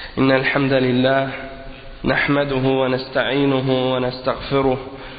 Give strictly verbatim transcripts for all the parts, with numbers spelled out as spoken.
إن الحمد لله نحمده ونستعينه ونستغفره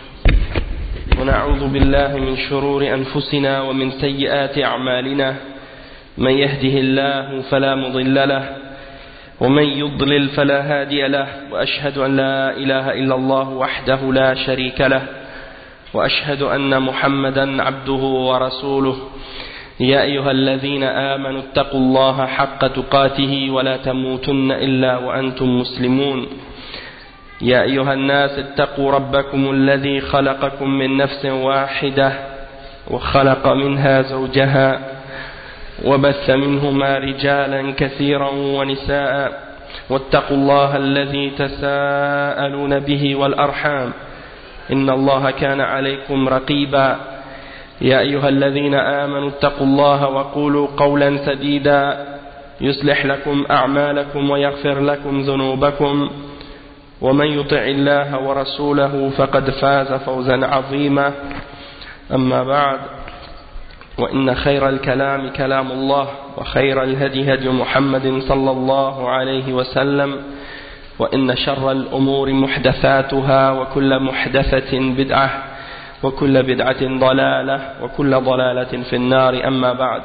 ونعوذ بالله من شرور أنفسنا ومن سيئات أعمالنا من يهده الله فلا مضل له ومن يضلل فلا هادي له وأشهد أن لا إله إلا الله وحده لا شريك له وأشهد أن محمدا عبده ورسوله يا أيها الذين آمنوا اتقوا الله حق تقاته ولا تموتن إلا وأنتم مسلمون يا أيها الناس اتقوا ربكم الذي خلقكم من نفس واحدة وخلق منها زوجها وبث منهما رجالا كثيرا ونساء واتقوا الله الذي تساءلون به والأرحام إن الله كان عليكم رقيبا يا أيها الذين آمنوا اتقوا الله وقولوا قولا سديدا يصلح لكم أعمالكم ويغفر لكم ذنوبكم ومن يطع الله ورسوله فقد فاز فوزا عظيما أما بعد وإن خير الكلام كلام الله وخير الهدي هدي محمد صلى الله عليه وسلم وإن شر الأمور محدثاتها وكل محدثة بدعة وكل بدعة ضلالة وكل ضلالة في النار أما بعد.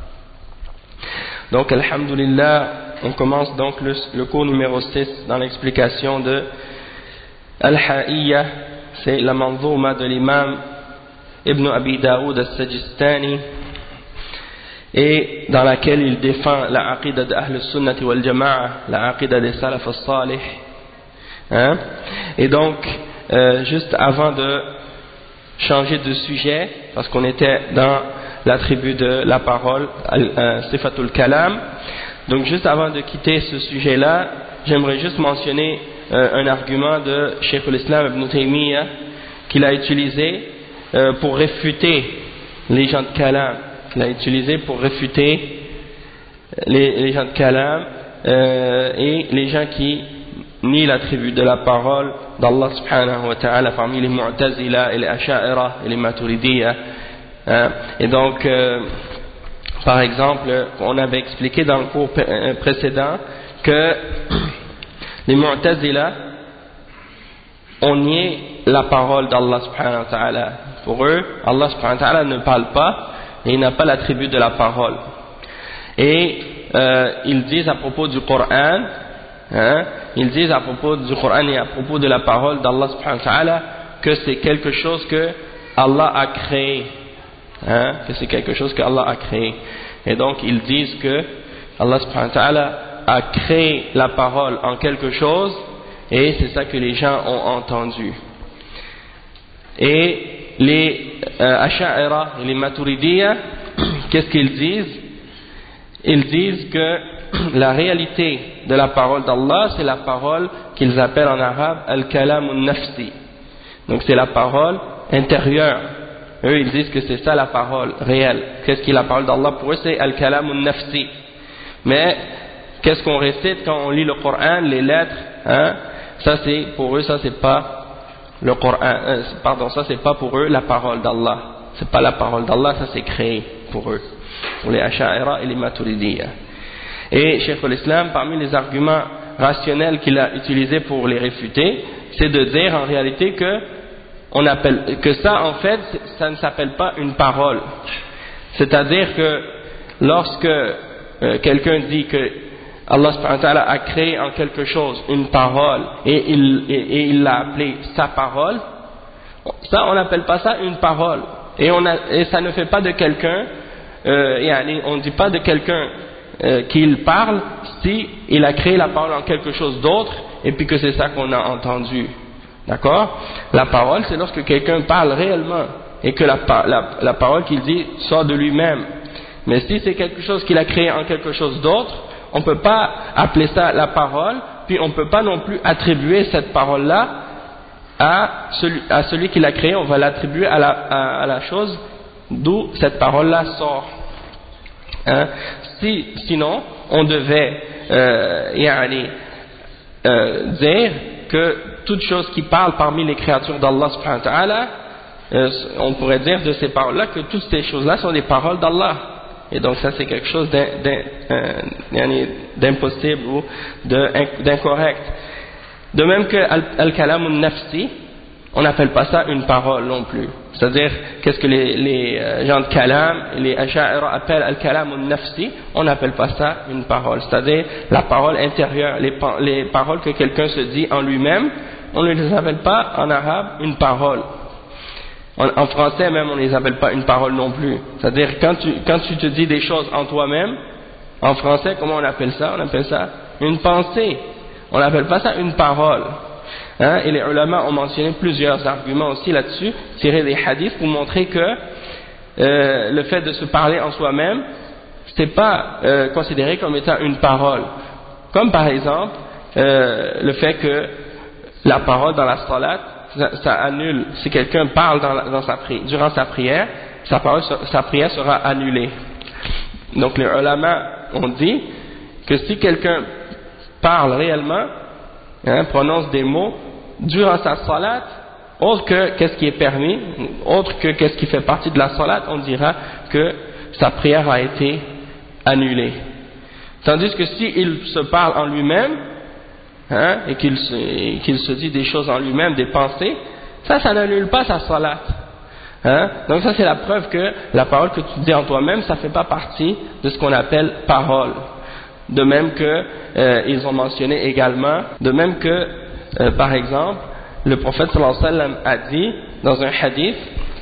Donc alhamdulillah, on commence donc le, le cours numéro six dans l'explication de Al-Ha'iyya, c'est la manzouma de l'imam Ibn Abi Daoud al-Sajistani, et dans laquelle il défend la aqidah de Ahl al-Sunnati wal-Jama'a, la aqidah des Salaf al-Salih. Hein? Et donc, euh, juste avant de changer de sujet, parce qu'on était dans l'attribut de la parole, euh, Sifatul Kalam, donc juste avant de quitter ce sujet-là, j'aimerais juste mentionner euh, un argument de Cheikh al-Islam Ibn Taymiyyah qu'il a utilisé euh, pour réfuter les gens de Kalam, qu'il a utilisé pour réfuter les, les gens de Kalam euh, et les gens qui nient l'attribut de la parole d'Allah subhanahu wa ta'ala parmi les Mu'tazila et les Asha'ira et les Maturidiyya. Hein? Et donc, euh, par exemple, on avait expliqué dans le cours précédent que les Mu'tazila ont nié la parole d'Allah subhanahu wa ta'ala. Pour eux, Allah subhanahu wa ta'ala ne parle pas et il n'a pas l'attribut de la parole. Et euh, ils disent à propos du Coran, hein, ils disent à propos du Coran et à propos de la parole d'Allah subhanahu wa ta'ala que c'est quelque chose que Allah a créé, hein, que c'est quelque chose que Allah a créé. Et donc ils disent que Allah subhanahu wa ta'ala a créé la parole en quelque chose et c'est ça que les gens ont entendu. Et les euh, Asha'ira et les Maturidiyya, qu'est-ce qu'ils disent? Ils disent que la réalité de la parole d'Allah, c'est la parole qu'ils appellent en arabe al-kalam al-nafsi. Donc c'est la parole intérieure. Eux ils disent que c'est ça la parole réelle. Qu'est-ce qui est la parole d'Allah? Pour eux c'est al-kalam al-nafsi. Mais qu'est-ce qu'on récite quand on lit le Coran, les lettres, hein? Ça c'est, pour eux ça c'est pas le Coran, euh, pardon, ça c'est pas pour eux la parole d'Allah. C'est pas la parole d'Allah, ça c'est créé pour eux, pour les Asha'ira et les Maturidiyya. Et Cheikh al-Islam, parmi les arguments rationnels qu'il a utilisés pour les réfuter, c'est de dire en réalité que on appelle, que ça en fait, ça ne s'appelle pas une parole. C'est-à-dire que lorsque euh, quelqu'un dit que Allah subhanahu wa ta'ala a créé en quelque chose une parole et il, et, et il l'a appelée sa parole, ça on n'appelle pas ça une parole. Et, on a, et ça ne fait pas de quelqu'un, euh, on ne dit pas de quelqu'un euh, qu'il parle si il a créé la parole en quelque chose d'autre et puis que c'est ça qu'on a entendu. D'accord? La parole c'est lorsque quelqu'un parle réellement et que la, la, la parole qu'il dit sort de lui-même. Mais si c'est quelque chose qu'il a créé en quelque chose d'autre, on ne peut pas appeler ça la parole, puis on ne peut pas non plus attribuer cette parole-là à celui, à celui qui l'a créée, on va l'attribuer à la, à, à la chose d'où cette parole-là sort. Hein? Si, sinon, on devait euh, yani, euh, dire que toute chose qui parle parmi les créatures d'Allah subhanahu wa ta'ala, euh, on pourrait dire de ces paroles-là que toutes ces choses-là sont des paroles d'Allah. Et donc ça c'est quelque chose d'impossible ou d'incorrect. De même que al-kalam al-nafsi, on n'appelle pas ça une parole non plus. C'est-à-dire, qu'est-ce que les, les gens de kalam, les asha'ira appellent al-kalam al-nafsi, on n'appelle pas ça une parole. C'est-à-dire la parole intérieure, les, les paroles que quelqu'un se dit en lui-même, on ne les appelle pas en arabe une parole. En, en français même, on ne les appelle pas une parole non plus. C'est-à-dire, quand tu, quand tu te dis des choses en toi-même, en français, comment on appelle ça? On appelle ça une pensée. On n'appelle pas ça une parole. Hein? Et les ulama ont mentionné plusieurs arguments aussi là-dessus, tirés des hadiths pour montrer que euh, le fait de se parler en soi-même, c'est pas euh, considéré comme étant une parole. Comme par exemple, euh, le fait que la parole dans la salat, ça, ça annule. Si quelqu'un parle dans, la, dans sa pri, durant sa prière, sa, parole, sa prière sera annulée. Donc les ulama ont dit que si quelqu'un parle réellement, hein, prononce des mots durant sa salat, autre que qu'est-ce qui est permis, autre que qu'est-ce qui fait partie de la salat, on dira que sa prière a été annulée. Tandis que s'il se parle en lui-même, hein, et qu'il se, qu'il se dit des choses en lui-même, des pensées, ça, ça n'annule pas sa salat. Hein? Donc ça c'est la preuve que la parole que tu dis en toi-même, ça ne fait pas partie de ce qu'on appelle parole. De même que euh, ils ont mentionné également, de même que euh, par exemple le prophète sallallahu alayhi wa sallam a dit dans un hadith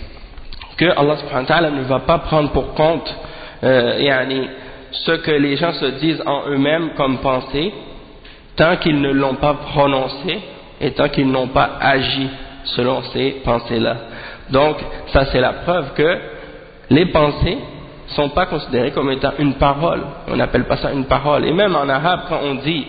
que Allah subhanahu wa ta'ala ne va pas prendre pour compte euh, yani, ce que les gens se disent en eux-mêmes comme pensée tant qu'ils ne l'ont pas prononcé et tant qu'ils n'ont pas agi selon ces pensées-là. Donc ça c'est la preuve que les pensées sont pas considérées comme étant une parole. On n'appelle pas ça une parole. Et même en arabe, quand on dit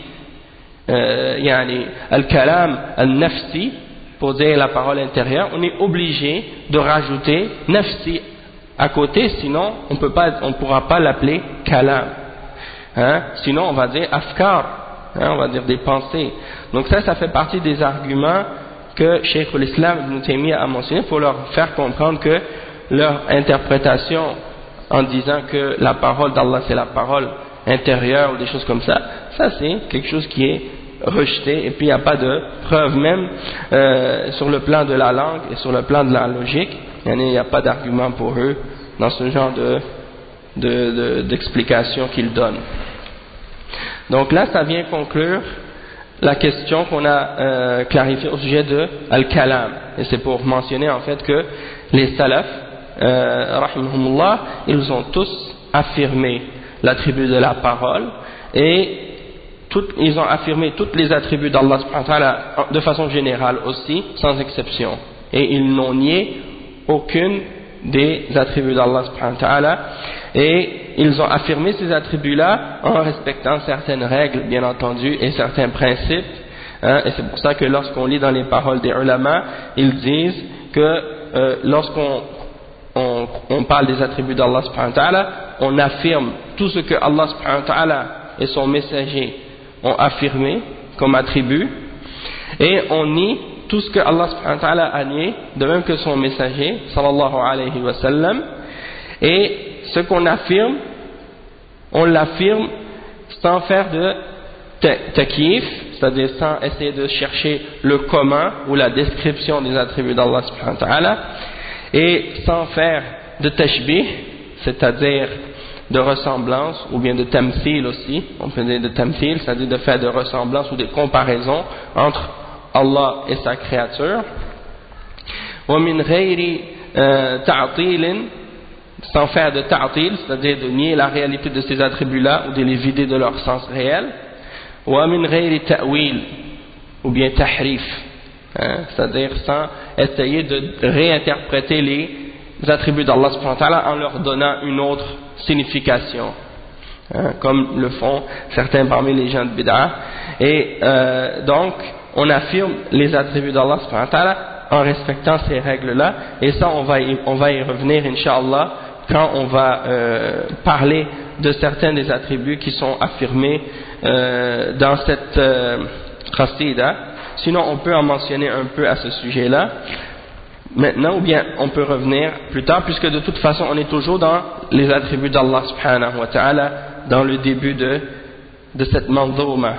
euh, yani, al-kalam al-nafsi, pour dire la parole intérieure, on est obligé de rajouter nafsi à côté, sinon on peut pas, on pourra pas l'appeler kalam. Hein? Sinon on va dire afkar, hein? On va dire des pensées. Donc ça, ça fait partie des arguments que Cheikh al-Islam Ibn Taymiyyah a mentionné pour leur faire comprendre que leur interprétation en disant que la parole d'Allah c'est la parole intérieure ou des choses comme ça, ça c'est quelque chose qui est rejeté et puis il n'y a pas de preuve même euh, sur le plan de la langue et sur le plan de la logique, il n'y a pas d'argument pour eux dans ce genre de, de, de, d'explication qu'ils donnent. Donc là ça vient conclure la question qu'on a euh, clarifiée au sujet de Al-Kalam, et c'est pour mentionner en fait que les salafs Euh, rahimahumullah, ils ont tous affirmé l'attribut de la parole et tout, ils ont affirmé tous les attributs d'Allah subhanahu wa ta'ala de façon générale aussi, sans exception, et ils n'ont nié aucune des attributs d'Allah subhanahu wa ta'ala, et ils ont affirmé ces attributs-là en respectant certaines règles bien entendu et certains principes, hein, et c'est pour ça que lorsqu'on lit dans les paroles des ulama, ils disent que euh, lorsqu'on On, on parle des attributs d'Allah subhanahu wa ta'ala, on affirme tout ce que Allah subhanahu wa ta'ala et son messager ont affirmé comme attribut, et on nie tout ce que Allah subhanahu wa ta'ala a nié, de même que son messager sallallahu alayhi wa sallam, et ce qu'on affirme, on l'affirme sans faire de takyif, c'est-à-dire sans essayer de chercher le comment ou la description des attributs d'Allah subhanahu wa ta'ala, et sans faire de tashbih, c'est-à-dire de ressemblance, ou bien de tamthil aussi, on peut dire de tamthil, c'est-à-dire de faire de ressemblance ou de comparaison entre Allah et sa créature. Wa min ghayri ta'til, sans faire de ta'til, c'est-à-dire de nier la réalité de ces attributs-là ou de les vider de leur sens réel. Wa min ghayri ta'wil, ou bien tahrif, hein, c'est-à-dire sans essayer de réinterpréter les attributs d'Allah subhanahu wa ta'ala en leur donnant une autre signification, hein, comme le font certains parmi les gens de bid'ah. Et euh, donc on affirme les attributs d'Allah subhanahu wa ta'ala en respectant ces règles-là, et ça on va y, on va y revenir incha'Allah quand on va euh, parler de certains des attributs qui sont affirmés euh, dans cette euh, qasida. Sinon on peut en mentionner un peu à ce sujet-là. maintenant ou bien on peut revenir plus tard, puisque de toute façon on est toujours dans les attributs d'Allah subhanahu wa ta'ala dans le début de, de cette manzouma.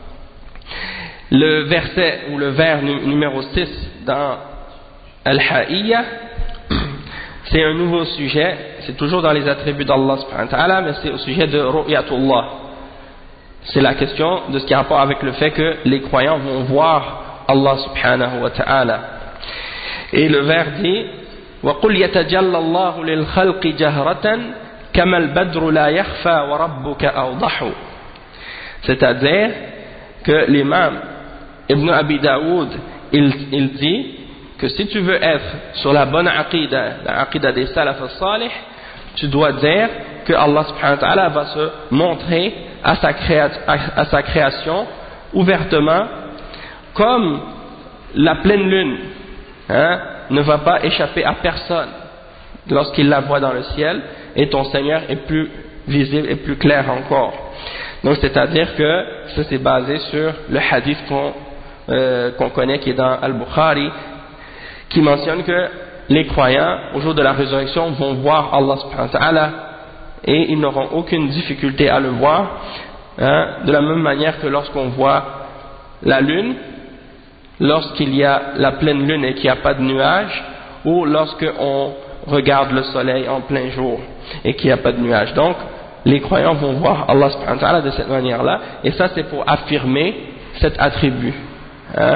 Le verset ou le vers numéro six dans Al-Ha'iyya, c'est un nouveau sujet, c'est toujours dans les attributs d'Allah subhanahu wa ta'ala, mais c'est au sujet de Ru'yatullah. C'est la question de ce qui a rapport avec le fait que les croyants vont voir Allah subhanahu wa ta'ala. Et le vers dit وَقُلْ يَتَجَلَّ اللَّهُ لِلْخَلْقِ جَهْرَةً كَمَا الْبَدْرُ لَا يَخْفَى وَرَبُّكَ أَوْضَحُ. C'est-à-dire que l'imam Ibn Abi Daoud il, il dit que si tu veux être sur la bonne aqidah, la aqidah des salaf as-salih, tu dois dire que Allah subhanahu wa ta'ala va se montrer à sa, créa, à, à sa création ouvertement comme la pleine lune, hein, ne va pas échapper à personne lorsqu'il la voit dans le ciel, et ton Seigneur est plus visible et plus clair encore. Donc c'est à dire que ça c'est basé sur le hadith qu'on euh, qu'on connaît qui est dans Al-Bukhari, qui mentionne que les croyants au jour de la résurrection vont voir Allah subhanahu wa ta'ala et ils n'auront aucune difficulté à le voir, hein, de la même manière que lorsqu'on voit la lune, lorsqu'il y a la pleine lune et qu'il n'y a pas de nuages, ou lorsqu'on regarde le soleil en plein jour et qu'il n'y a pas de nuages. Donc les croyants vont voir Allah subhanahu wa ta'ala de cette manière-là, et ça c'est pour affirmer cet attribut, hein.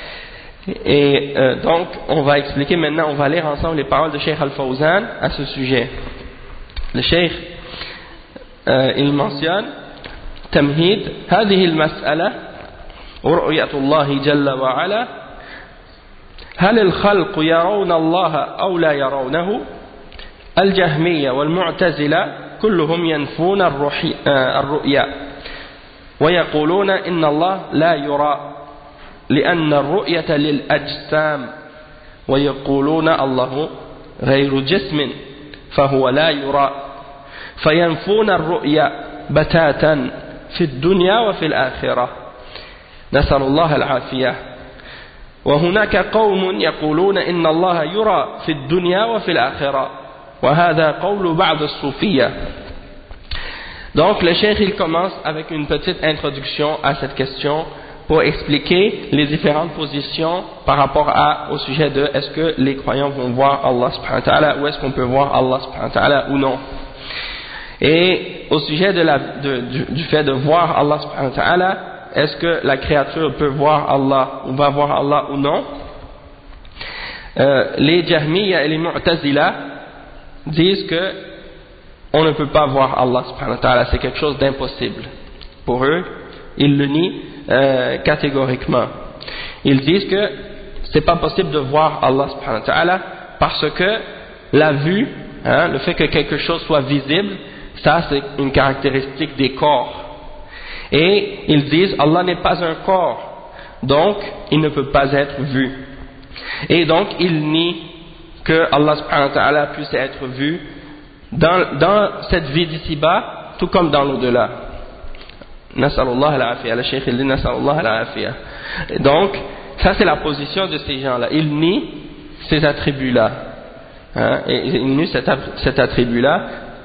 Et euh, donc on va expliquer maintenant, on va lire ensemble les paroles de Cheikh Al-Fawzan à ce sujet. Le Cheikh euh, il mentionne تمهيد هذه المسألة ورؤية الله جل وعلا هل الخلق يرون الله أو لا يرونه؟ الجهمية والمعتزلة كلهم ينفون الرؤيا ويقولون إن الله لا يرى لأن الرؤية للأجسام ويقولون الله غير جسم فهو لا يرى فينفون الرؤيا بتاتا في الدنيا وفي الآخرة نسأل الله العافية. وهناك قوم يقولون إن الله يرى في الدنيا وفي الآخرة وهذا قول بعض الصوفية. Donc le cheikh il commence avec une petite introduction à cette question pour expliquer les différentes positions par rapport à, au sujet de est-ce que les croyants vont voir Allah subhanahu wa ta'ala ou est-ce qu'on peut voir Allah subhanahu wa ta'ala ou non. Et au sujet de la, de, du, du fait de voir Allah subhanahu wa ta'ala, est-ce que la créature peut voir Allah ou va voir Allah ou non, euh, les Jahmiya et les Mu'tazila disent que on ne peut pas voir Allah subhanahu wa ta'ala, c'est quelque chose d'impossible. Pour eux, ils le nient euh, catégoriquement. Ils disent que c'est pas possible de voir Allah subhanahu wa ta'ala parce que la vue, hein, le fait que quelque chose soit visible, ça c'est une caractéristique des corps. Et ils disent Allah n'est pas un corps, donc il ne peut pas être vu. Et donc ils nient que Allah subhanahu wa ta'ala puisse être vu dans, dans cette vie d'ici-bas, tout comme dans l'au-delà. Nas'alullah al-afiyah, le cheikh il dit Nas'alullah al-afiyah. Donc ça c'est la position de ces gens-là, ils nient ces attributs-là, hein, et ils nient cet, cet attribut-là,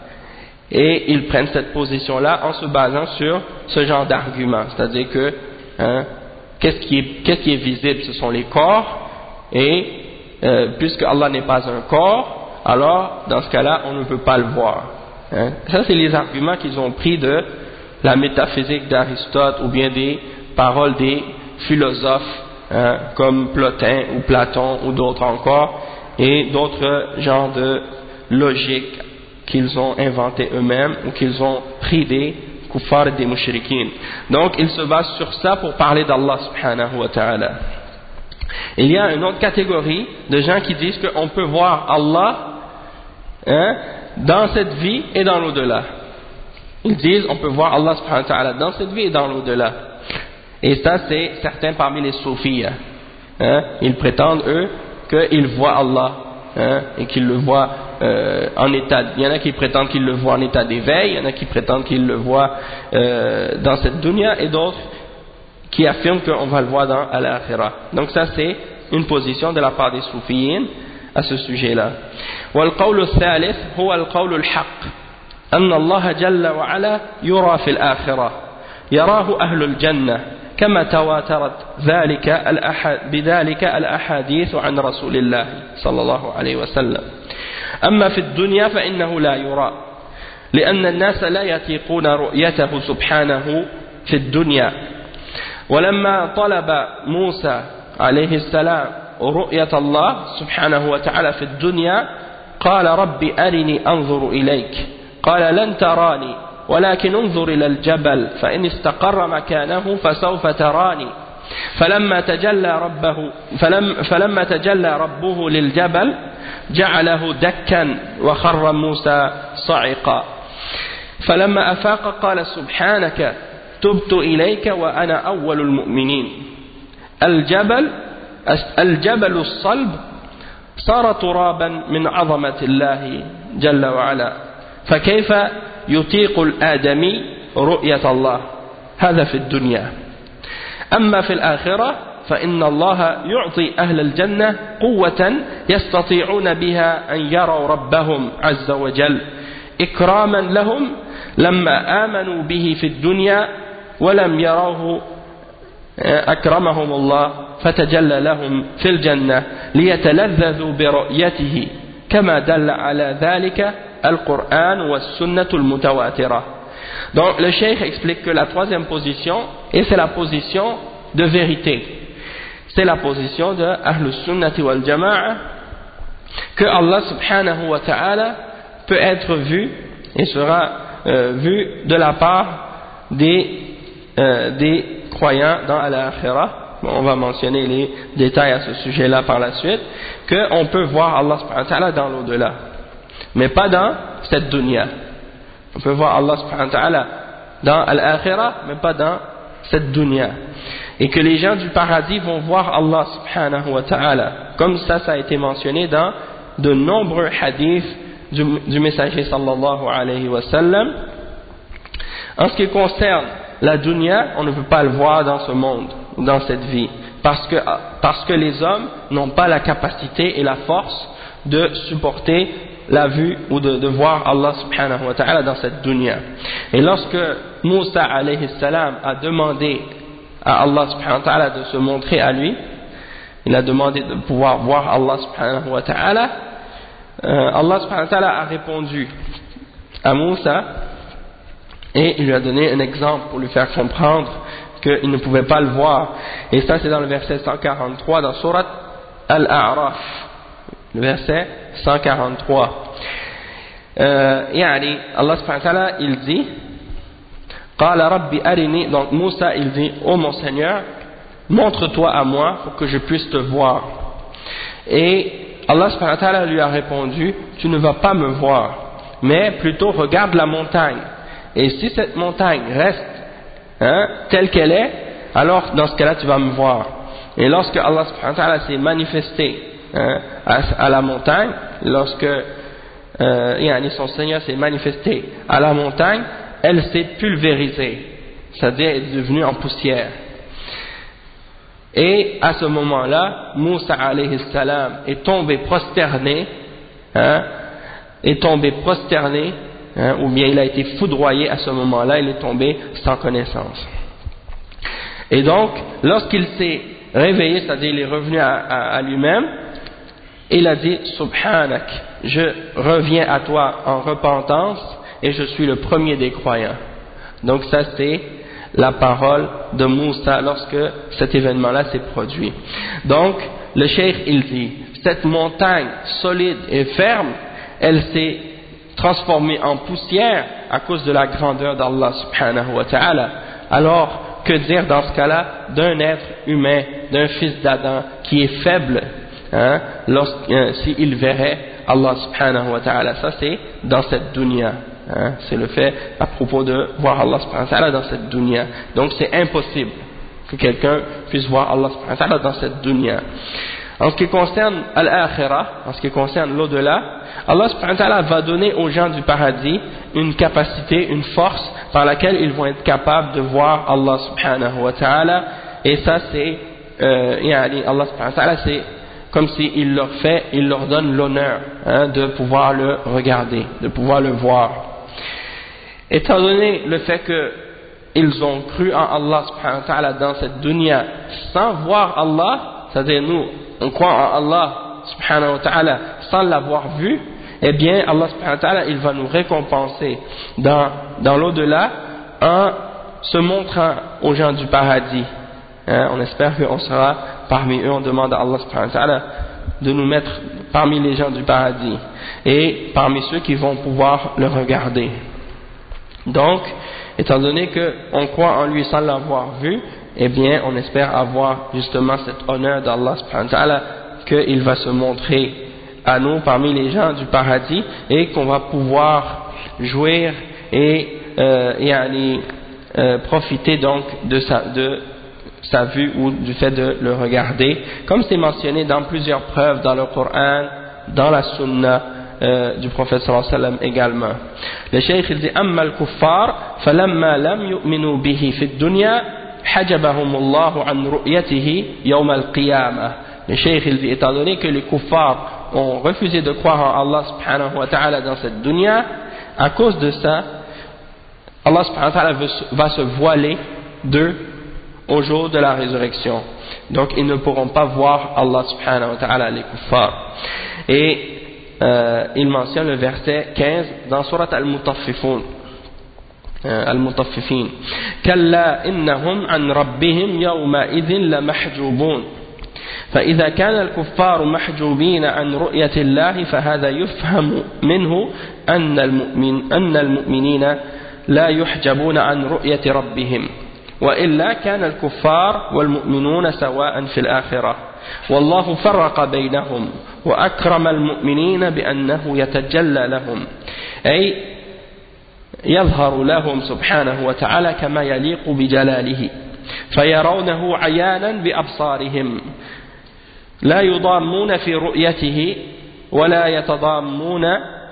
et ils prennent cette position-là en se basant sur ce genre d'argument, c'est-à-dire que hein, qu'est-ce qui est, qu'est-ce qui est visible, ce sont les corps, et euh, puisque Allah n'est pas un corps, alors dans ce cas-là on ne peut pas le voir, hein. Ça c'est les arguments qu'ils ont pris de la métaphysique d'Aristote ou bien des paroles des philosophes, hein, comme Plotin ou Platon ou d'autres encore, et d'autres genres de logique qu'ils ont inventé eux-mêmes ou qu'ils ont pris des kuffars et des mushrikines. Donc ils se basent sur ça pour parler d'Allah subhanahu wa ta'ala. Il y a une autre catégorie de gens qui disent qu'on peut voir Allah, hein, dans cette vie et dans l'au-delà. Ils disent on peut voir Allah subhanahu wa ta'ala dans cette vie et dans l'au-delà. Et ça c'est certains parmi les soufis, hein, ils prétendent eux qu'ils voient Allah, hein, et qu'ils le voient euh, en état, il y en a qui prétendent qu'ils le voient en état d'éveil, il y en a qui prétendent qu'ils le voient euh, dans cette dunya, et d'autres qui affirment qu'on va le voir dans al-akhirah. Donc ça c'est une position de la part des soufiyines, à ce sujet-là. والقول الثالث هو القول الحق أن الله جل وعلا يرى في الآخرة يراه أهل الجنة كما تواترت ذلك بذلك الأحاديث عن رسول الله صلى الله عليه وسلم. أما في الدنيا فإنه لا يرى لأن الناس لا يطيقون رؤيته سبحانه في الدنيا. ولما طلب موسى عليه السلام رؤية الله سبحانه وتعالى في الدنيا قال رب أرني أنظر إليك قال لن تراني ولكن انظر إلى الجبل فإن استقر مكانه فسوف تراني فلما تجلى ربه فلم فلما تجلى ربه للجبل جعله دكا وخر موسى صعقا فلما أفاق قال سبحانك تبت إليك وأنا أول المؤمنين. الجبل الجبل الصلب صار ترابا من عظمة الله جل وعلا فكيف يطيق الآدمي رؤية الله؟ هذا في الدنيا. أما في الآخرة فإن الله يعطي أهل الجنة قوة يستطيعون بها أن يروا ربهم عز وجل إكراما لهم لما آمنوا به في الدنيا ولم يروه أكرمهم الله فتجلى لهم في الجنة ليتلذذوا برؤيته كما دل على ذلك القرآن والسنة المتواترة. Donc le cheikh explique que la troisième position, et c'est la position de vérité, c'est la position de Ahlus Sunnati wal Jama'a, que Allah subhanahu wa ta'ala peut être vu et sera euh, vu de la part des, euh, des croyants dans l'Akhirah. Bon, on va mentionner les détails à ce sujet-là par la suite, qu'on peut voir Allah subhanahu wa ta'ala dans l'au-delà, mais pas dans cette dunya. On peut voir Allah subhanahu wa ta'ala dans l'Akhirah, mais pas dans cette dunya. Et que les gens du paradis vont voir Allah subhanahu wa ta'ala, comme ça, ça a été mentionné dans de nombreux hadiths du, du messager sallallahu alayhi wa sallam. En ce qui concerne la dunya, on ne peut pas le voir dans ce monde, dans cette vie, parce que, parce que les hommes n'ont pas la capacité et la force de supporter la vue ou de, de voir Allah subhanahu wa ta'ala dans cette dunya. Et lorsque Moussa alayhi salam a demandé à Allah subhanahu wa ta'ala de se montrer à lui, il a demandé de pouvoir voir Allah subhanahu wa ta'ala, euh, Allah subhanahu wa ta'ala a répondu à Moussa et il lui a donné un exemple pour lui faire comprendre qu'il ne pouvait pas le voir. Et ça c'est dans le verset cent quarante-trois dans Surat Al-A'raf, le verset cent quarante-trois. Euh, yani, Allah subhanahu wa ta'ala il dit Qala Rabbi arini, donc Moussa il dit ô oh mon Seigneur, montre-toi à moi pour que je puisse te voir. Et Allah subhanahu wa ta'ala lui a répondu tu ne vas pas me voir, mais plutôt regarde la montagne. Et si cette montagne reste hein, telle qu'elle est, alors dans ce cas-là tu vas me voir. Et lorsque Allah subhanahu wa ta'ala s'est manifesté hein, à, à la montagne, lorsque euh, son Seigneur s'est manifesté à la montagne, elle s'est pulvérisée, c'est-à-dire elle est devenue en poussière. Et à ce moment-là, Moussa alayhi salam est tombé prosterné, hein, est tombé prosterné, hein, ou bien il a été foudroyé à ce moment-là, il est tombé sans connaissance. Et donc, lorsqu'il s'est réveillé, c'est-à-dire il est revenu à, à, à lui-même, il a dit Subhanak, je reviens à toi en repentance et je suis le premier des croyants. Donc ça c'est la parole de Moussa lorsque cet événement-là s'est produit. Donc le cheikh il dit cette montagne solide et ferme, elle s'est transformée en poussière à cause de la grandeur d'Allah subhanahu wa ta'ala. Alors que dire dans ce cas-là d'un être humain, d'un fils d'Adam qui est faible hein, lorsqu'il euh, s'il verrait Allah subhanahu wa ta'ala? Ça c'est dans cette dunya. Hein, c'est le fait à propos de voir Allah subhanahu wa ta'ala dans cette dunya. Donc c'est impossible que quelqu'un puisse voir Allah subhanahu wa ta'ala dans cette dunya. En ce qui concerne al-akhirah, en ce qui concerne l'au-delà, Allah subhanahu wa ta'ala va donner aux gens du paradis une capacité, une force par laquelle ils vont être capables de voir Allah subhanahu wa ta'ala. Et ça c'est euh, Allah subhanahu wa ta'ala c'est comme s'il leur fait, il leur donne l'honneur hein, de pouvoir le regarder, de pouvoir le voir. Étant donné le fait qu'ils ont cru en Allah subhanahu wa ta'ala dans cette dunya sans voir Allah, c'est-à-dire nous, on croit en Allah subhanahu wa ta'ala sans l'avoir vu, eh bien Allah subhanahu wa ta'ala il va nous récompenser dans, dans l'au-delà en se montrant aux gens du paradis. Hein, on espère qu'on sera parmi eux, on demande à Allah subhanahu wa ta'ala de nous mettre parmi les gens du paradis et parmi ceux qui vont pouvoir le regarder. Donc, étant donné qu'on croit en lui sans l'avoir vu, eh bien on espère avoir justement cet honneur d'Allah subhanahu wa ta'ala qu'il va se montrer à nous parmi les gens du paradis et qu'on va pouvoir jouir et, euh, et aller euh, profiter donc de sa, de sa vue ou du fait de le regarder, comme c'est mentionné dans plusieurs preuves dans le Coran, dans la Sunna euh, du prophète sallallahu alayhi wa sallam également. Le cheikh il dit amma al-kuffar falamma lam yu'minu bihi fi ad-dunya hajabahum Allah an ru'yatihi yawm al-qiyamah. Le cheikh il dit étant donné que les kuffars ont refusé de croire en Allah subhanahu wa ta'ala dans cette dunya, à cause de ça Allah subhanahu wa ta'ala va se voiler d'eux au jour de la résurrection. Donc ils ne pourront pas voir Allah subhanahu wa ta'ala, les kuffars. Et euh, il mentionne le verset quinze dans Surat Al-Mutaffifun. Euh, Al-Mutaffifin. Kalla innahum an rabbihim yawma idhin la mahjubun. فإذا كان الكفار محجوبين عن رؤية الله فهذا يفهم منه أن المؤمن أن المؤمنين لا يحجبون عن رؤية ربهم. وإلا كان الكفار والمؤمنون سواء في الآخرة والله فرق بينهم وأكرم المؤمنين بأنه يتجلى لهم أي يظهر لهم سبحانه وتعالى كما يليق بجلاله فيرونه عيانا بأبصارهم لا يضامون في رؤيته ولا يتضامون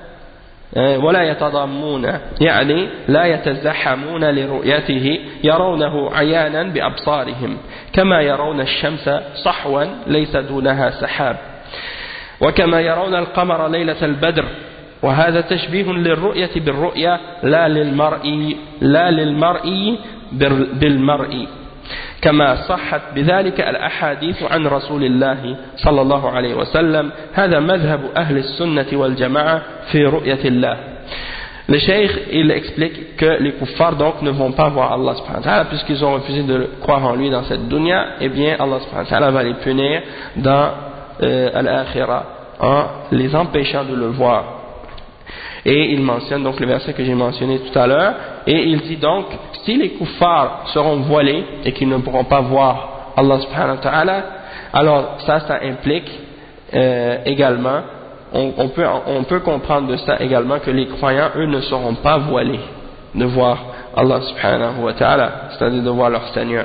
ولا يتضامون يعني لا يتزحمون لرؤيته يرونه عيانا بأبصارهم كما يرون الشمس صحوا ليس دونها سحاب وكما يرون القمر ليلة البدر وهذا تشبيه للرؤية بالرؤية لا للمرء لا للمرء بالمرء كما صحت بذلك الأحاديث عن رسول الله صلى الله عليه وسلم هذا مذهب أهل السنة والجماعة في رؤية الله. Le cheikh il explique que les kuffars donc ne vont pas voir Allah subhanahu wa ta'ala puisqu'ils ont refusé de croire en lui dans cette dunya, et eh bien Allah subhanahu wa ta'ala va les punir dans euh, al-akhirah en les empêchant de le voir. Et il mentionne donc le verset que j'ai mentionné tout à l'heure, et il dit donc si les kuffars seront voilés et qu'ils ne pourront pas voir Allah subhanahu wa ta'ala, alors ça, ça implique euh, également, on, on, peut, on peut comprendre de ça également que les croyants, eux, ne seront pas voilés de voir Allah subhanahu wa ta'ala, c'est-à-dire de voir leur Seigneur.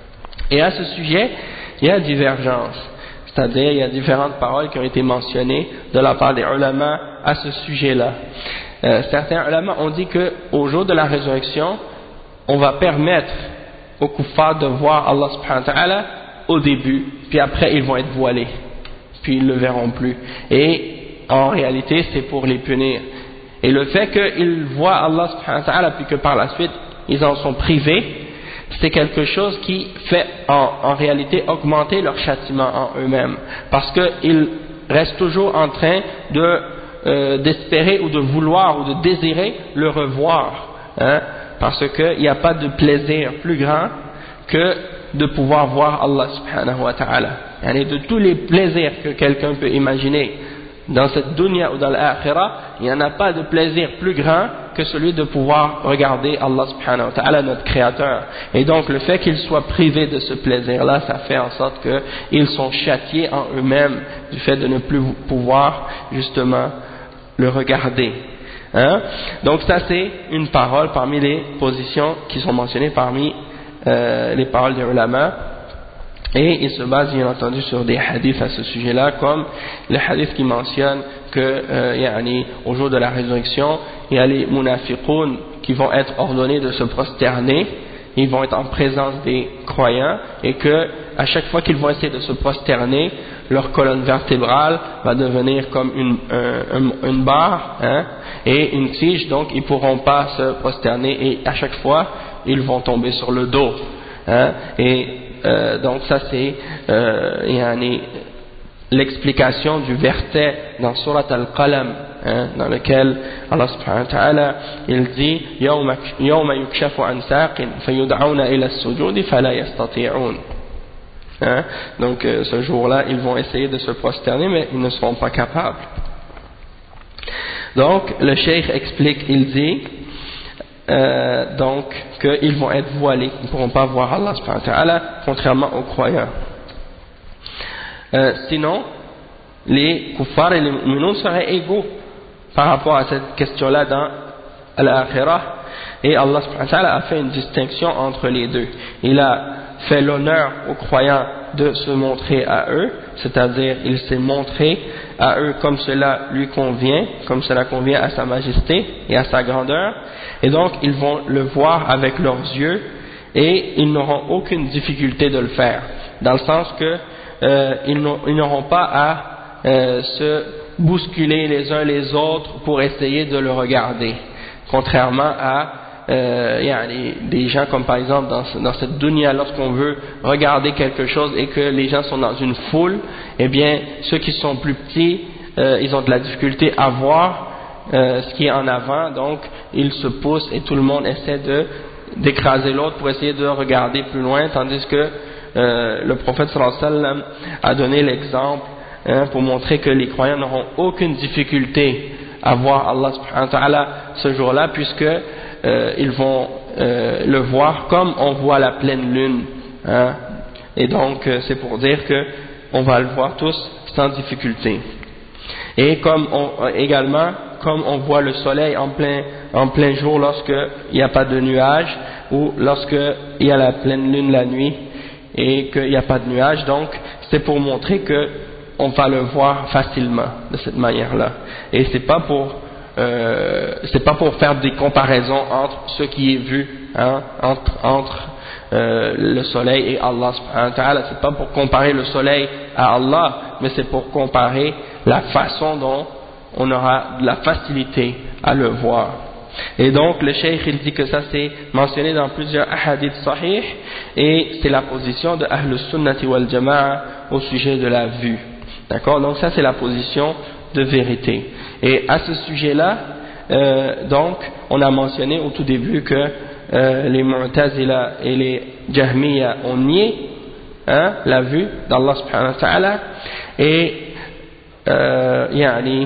Et à ce sujet, il y a divergence, c'est-à-dire il y a différentes paroles qui ont été mentionnées de la part des ulama à ce sujet-là. Euh, certains ulama ont dit qu'au jour de la résurrection, on va permettre aux kuffars de voir Allah subhanahu wa ta'ala au début, puis après ils vont être voilés, puis ils ne le verront plus. Et en réalité, c'est pour les punir. Et le fait qu'ils voient Allah subhanahu wa ta'ala, puis que par la suite ils en sont privés, c'est quelque chose qui fait en, en réalité augmenter leur châtiment en eux-mêmes, parce qu'ils restent toujours en train de euh, d'espérer ou de vouloir ou de désirer le revoir, hein, parce qu'il n'y a pas de plaisir plus grand que de pouvoir voir Allah subhanahu wa ta'ala. Et de tous les plaisirs que quelqu'un peut imaginer dans cette dunya ou dans l'akhirah, il n'y en a pas de plaisir plus grand que celui de pouvoir regarder Allah subhanahu wa ta'ala, notre créateur. Et donc le fait qu'ils soient privés de ce plaisir-là, ça fait en sorte qu'ils sont châtiés en eux-mêmes du fait de ne plus pouvoir justement le regarder. Hein? Donc ça c'est une parole parmi les positions qui sont mentionnées parmi euh, les paroles des ulama, et il se base bien entendu sur des hadiths à ce sujet-là, comme le hadith qui mentionne que euh, yani, au jour de la résurrection il y a les munafiqoun qui vont être ordonnés de se prosterner, ils vont être en présence des croyants, et que à chaque fois qu'ils vont essayer de se prosterner, leur colonne vertébrale va devenir comme une, un, une barre hein, et une tige, donc ils ne pourront pas se prosterner et à chaque fois ils vont tomber sur le dos. Hein, et euh, donc ça c'est euh, l'explication du verset dans Surat Al-Qalam, hein, dans lequel Allah subhanahu wa ta'ala il dit yawma yukshafu an saqin fayud'auna ila as-sujudi fala yastati'un. Hein, donc euh, ce jour-là ils vont essayer de se prosterner mais ils ne seront pas capables. Donc le cheikh explique, il dit euh, donc qu'ils vont être voilés, ils ne pourront pas voir Allah subhanahu wa ta'ala contrairement aux croyants. Euh, sinon, les kuffars et les mu'minun seraient égaux par rapport à cette question-là dans l'Akhirah. Et Allah subhanahu wa ta'ala a fait une distinction entre les deux. Il a fait l'honneur aux croyants de se montrer à eux, c'est-à-dire il s'est montré à eux comme cela lui convient, comme cela convient à sa majesté et à sa grandeur. Et donc ils vont le voir avec leurs yeux et ils n'auront aucune difficulté de le faire, dans le sens que Euh, ils n'auront pas à euh, se bousculer les uns les autres pour essayer de le regarder, contrairement à euh, y a des, des gens comme par exemple dans, dans cette dunya, lorsqu'on veut regarder quelque chose et que les gens sont dans une foule, eh bien ceux qui sont plus petits euh, ils ont de la difficulté à voir euh, ce qui est en avant, donc ils se poussent et tout le monde essaie de d'écraser l'autre pour essayer de regarder plus loin, tandis que Euh, le prophète sallallahu alayhi wa sallam a donné l'exemple hein, pour montrer que les croyants n'auront aucune difficulté à voir Allah subhanahu wa ta'ala ce jour-là, puisque euh, ils vont euh, le voir comme on voit la pleine lune hein, et donc euh, c'est pour dire que on va le voir tous sans difficulté. Et comme on, également comme on voit le soleil en plein, en plein jour lorsqu'il n'y a pas de nuages, ou lorsqu'il y a la pleine lune la nuit et qu'il n'y a pas de nuages, donc c'est pour montrer que on va le voir facilement de cette manière-là. Et c'est pas pour euh, c'est pas pour faire des comparaisons entre ce qui est vu, hein, entre entre euh, le soleil et Allah subhanahu wa ta'ala. C'est pas pour comparer le soleil à Allah, mais c'est pour comparer la façon dont on aura de la facilité à le voir. Et donc le cheikh il dit que ça c'est mentionné dans plusieurs hadiths sahih et c'est la position de Ahlus Sunnati wal Jama'a au sujet de la vue. D'accord, donc ça c'est la position de vérité. Et à ce sujet-là, euh, donc on a mentionné au tout début que euh, les Mu'tazila et les Jahmiya ont nié hein, la vue d'Allah subhanahu wa ta'ala et euh, yani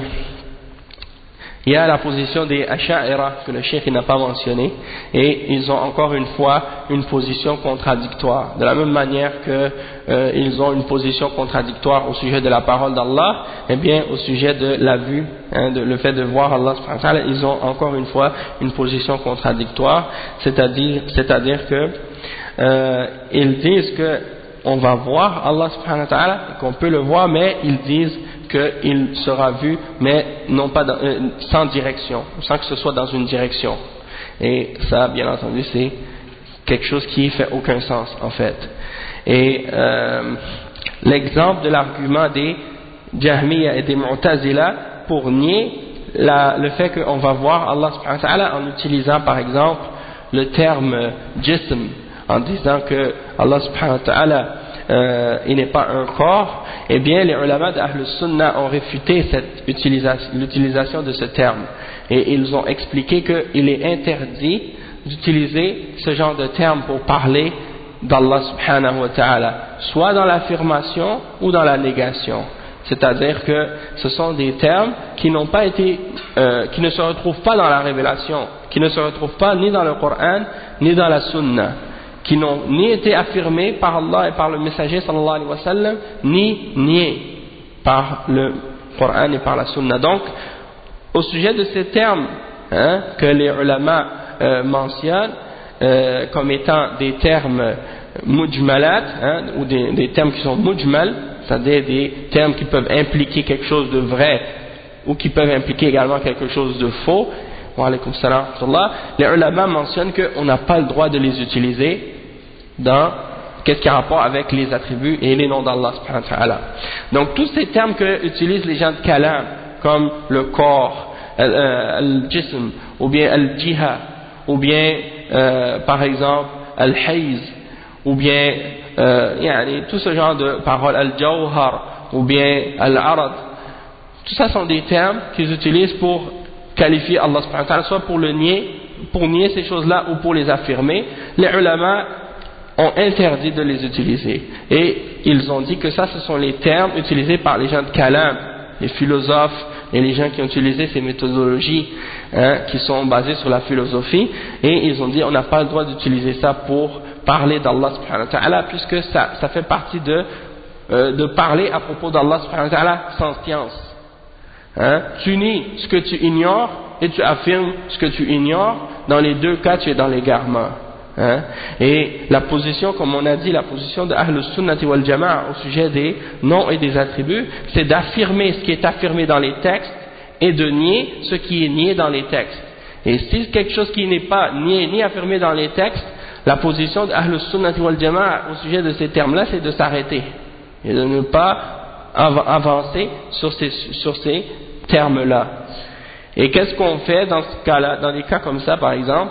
il y a la position des Asha'ira que le cheikh n'a pas mentionné et ils ont encore une fois une position contradictoire, de la même manière que euh, ils ont une position contradictoire au sujet de la parole d'Allah, et eh bien au sujet de la vue, hein, de, le fait de voir Allah subhanahu wa ta'ala, ils ont encore une fois une position contradictoire, c'est-à-dire c'est-à-dire que euh, ils disent que on va voir Allah subhanahu wa ta'ala, qu'on peut le voir, mais ils disent qu'il sera vu, mais non pas dans, euh, sans direction, sans que ce soit dans une direction. Et ça, bien entendu, c'est quelque chose qui fait aucun sens, en fait. Et euh, l'exemple de l'argument des Jahmiya et des Mu'tazila pour nier la, le fait qu'on va voir Allah subhanahu wa ta'ala en utilisant, par exemple, le terme jism, en disant que Allah subhanahu wa ta'ala euh, il n'est pas un corps, eh bien les ulama d'Ahl Sunnah ont réfuté cette utilisation, l'utilisation de ce terme et ils ont expliqué qu'il est interdit d'utiliser ce genre de terme pour parler d'Allah subhanahu wa ta'ala, soit dans l'affirmation ou dans la négation. C'est-à-dire que ce sont des termes qui n'ont pas été, euh, qui ne se retrouvent pas dans la révélation, qui ne se retrouvent pas ni dans le Coran ni dans la Sunna, qui n'ont ni été affirmés par Allah et par le messager sallallahu alayhi wa sallam, ni niés par le Coran et par la Sunna. Donc, au sujet de ces termes hein, que les ulama euh, mentionnent euh, comme étant des termes mujmalat, hein, ou des, des termes qui sont mujmal, c'est-à-dire des termes qui peuvent impliquer quelque chose de vrai ou qui peuvent impliquer également quelque chose de faux, wa alaykum salam, les ulama mentionnent qu'on n'a pas le droit de les utiliser dans qu'est-ce qui a rapport avec les attributs et les noms d'Allah subhanahu wa ta'ala. Donc tous ces termes que utilisent les gens de kalam, comme le corps, al-jism, ou bien al-jiha, ou bien euh, par exemple al-hayz, ou bien euh, yani, tout ce genre de paroles, al-jawhar, ou bien al-arad, tout ça sont des termes qu'ils utilisent pour qualifier Allah subhanahu wa ta'ala, soit pour le nier, pour nier ces choses-là ou pour les affirmer. Les ulama ont interdit de les utiliser et ils ont dit que ça ce sont les termes utilisés par les gens de kalam, les philosophes et les gens qui ont utilisé ces méthodologies hein, qui sont basées sur la philosophie, et ils ont dit on n'a pas le droit d'utiliser ça pour parler d'Allah subhanahu wa ta'ala, puisque ça, ça fait partie de, euh, de parler à propos d'Allah subhanahu wa ta'ala sans science. Hein? Tu nies ce que tu ignores et tu affirmes ce que tu ignores, dans les deux cas tu es dans l'égarement. Hein? Et la position, comme on a dit, la position de Ahlus Sunnati wal Jama'a au sujet des noms et des attributs, c'est d'affirmer ce qui est affirmé dans les textes et de nier ce qui est nié dans les textes. Et si quelque chose qui n'est pas nié ni affirmé dans les textes, la position de Ahlus Sunnati wal Jama'a au sujet de ces termes-là, c'est de s'arrêter et de ne pas avancer sur ces, sur ces termes-là. Et qu'est-ce qu'on fait dans ce cas-là, dans des cas comme ça, par exemple,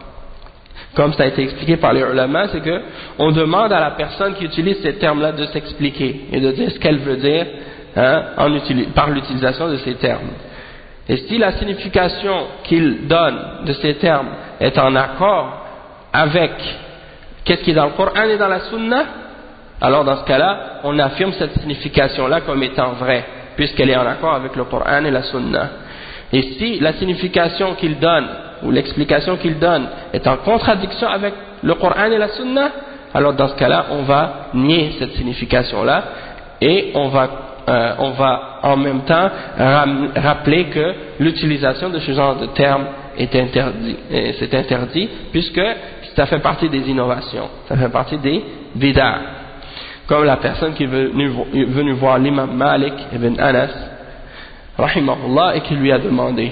comme ça a été expliqué par les ulama, c'est que on demande à la personne qui utilise ces termes-là de s'expliquer et de dire ce qu'elle veut dire hein, en utilise, par l'utilisation de ces termes. Et si la signification qu'il donne de ces termes est en accord avec qu'est-ce qui est dans le Coran et dans la Sunna, alors dans ce cas-là, on affirme cette signification-là comme étant vraie, puisqu'elle est en accord avec le Coran et la Sunna. Et si la signification qu'il donne, ou l'explication qu'il donne, est en contradiction avec le Coran et la Sunna, alors dans ce cas-là, on va nier cette signification-là, et on va, euh, on va en même temps ram- rappeler que l'utilisation de ce genre de termes est interdit, c'est interdit, puisque ça fait partie des innovations, ça fait partie des bid'ah. Comme la personne qui est venue, venue voir l'imam Malik ibn Anas, rahimahullah, et qui lui a demandé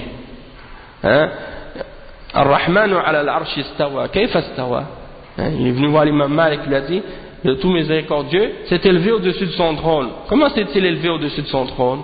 hein, Ar-Rahmanu ala al-arshi istawa, kayfa istawa? Il est venu voir l'imam Malik, il lui a dit le tout miséricordieux s'est élevé au-dessus de son trône. Comment s'est-il élevé au-dessus de son trône?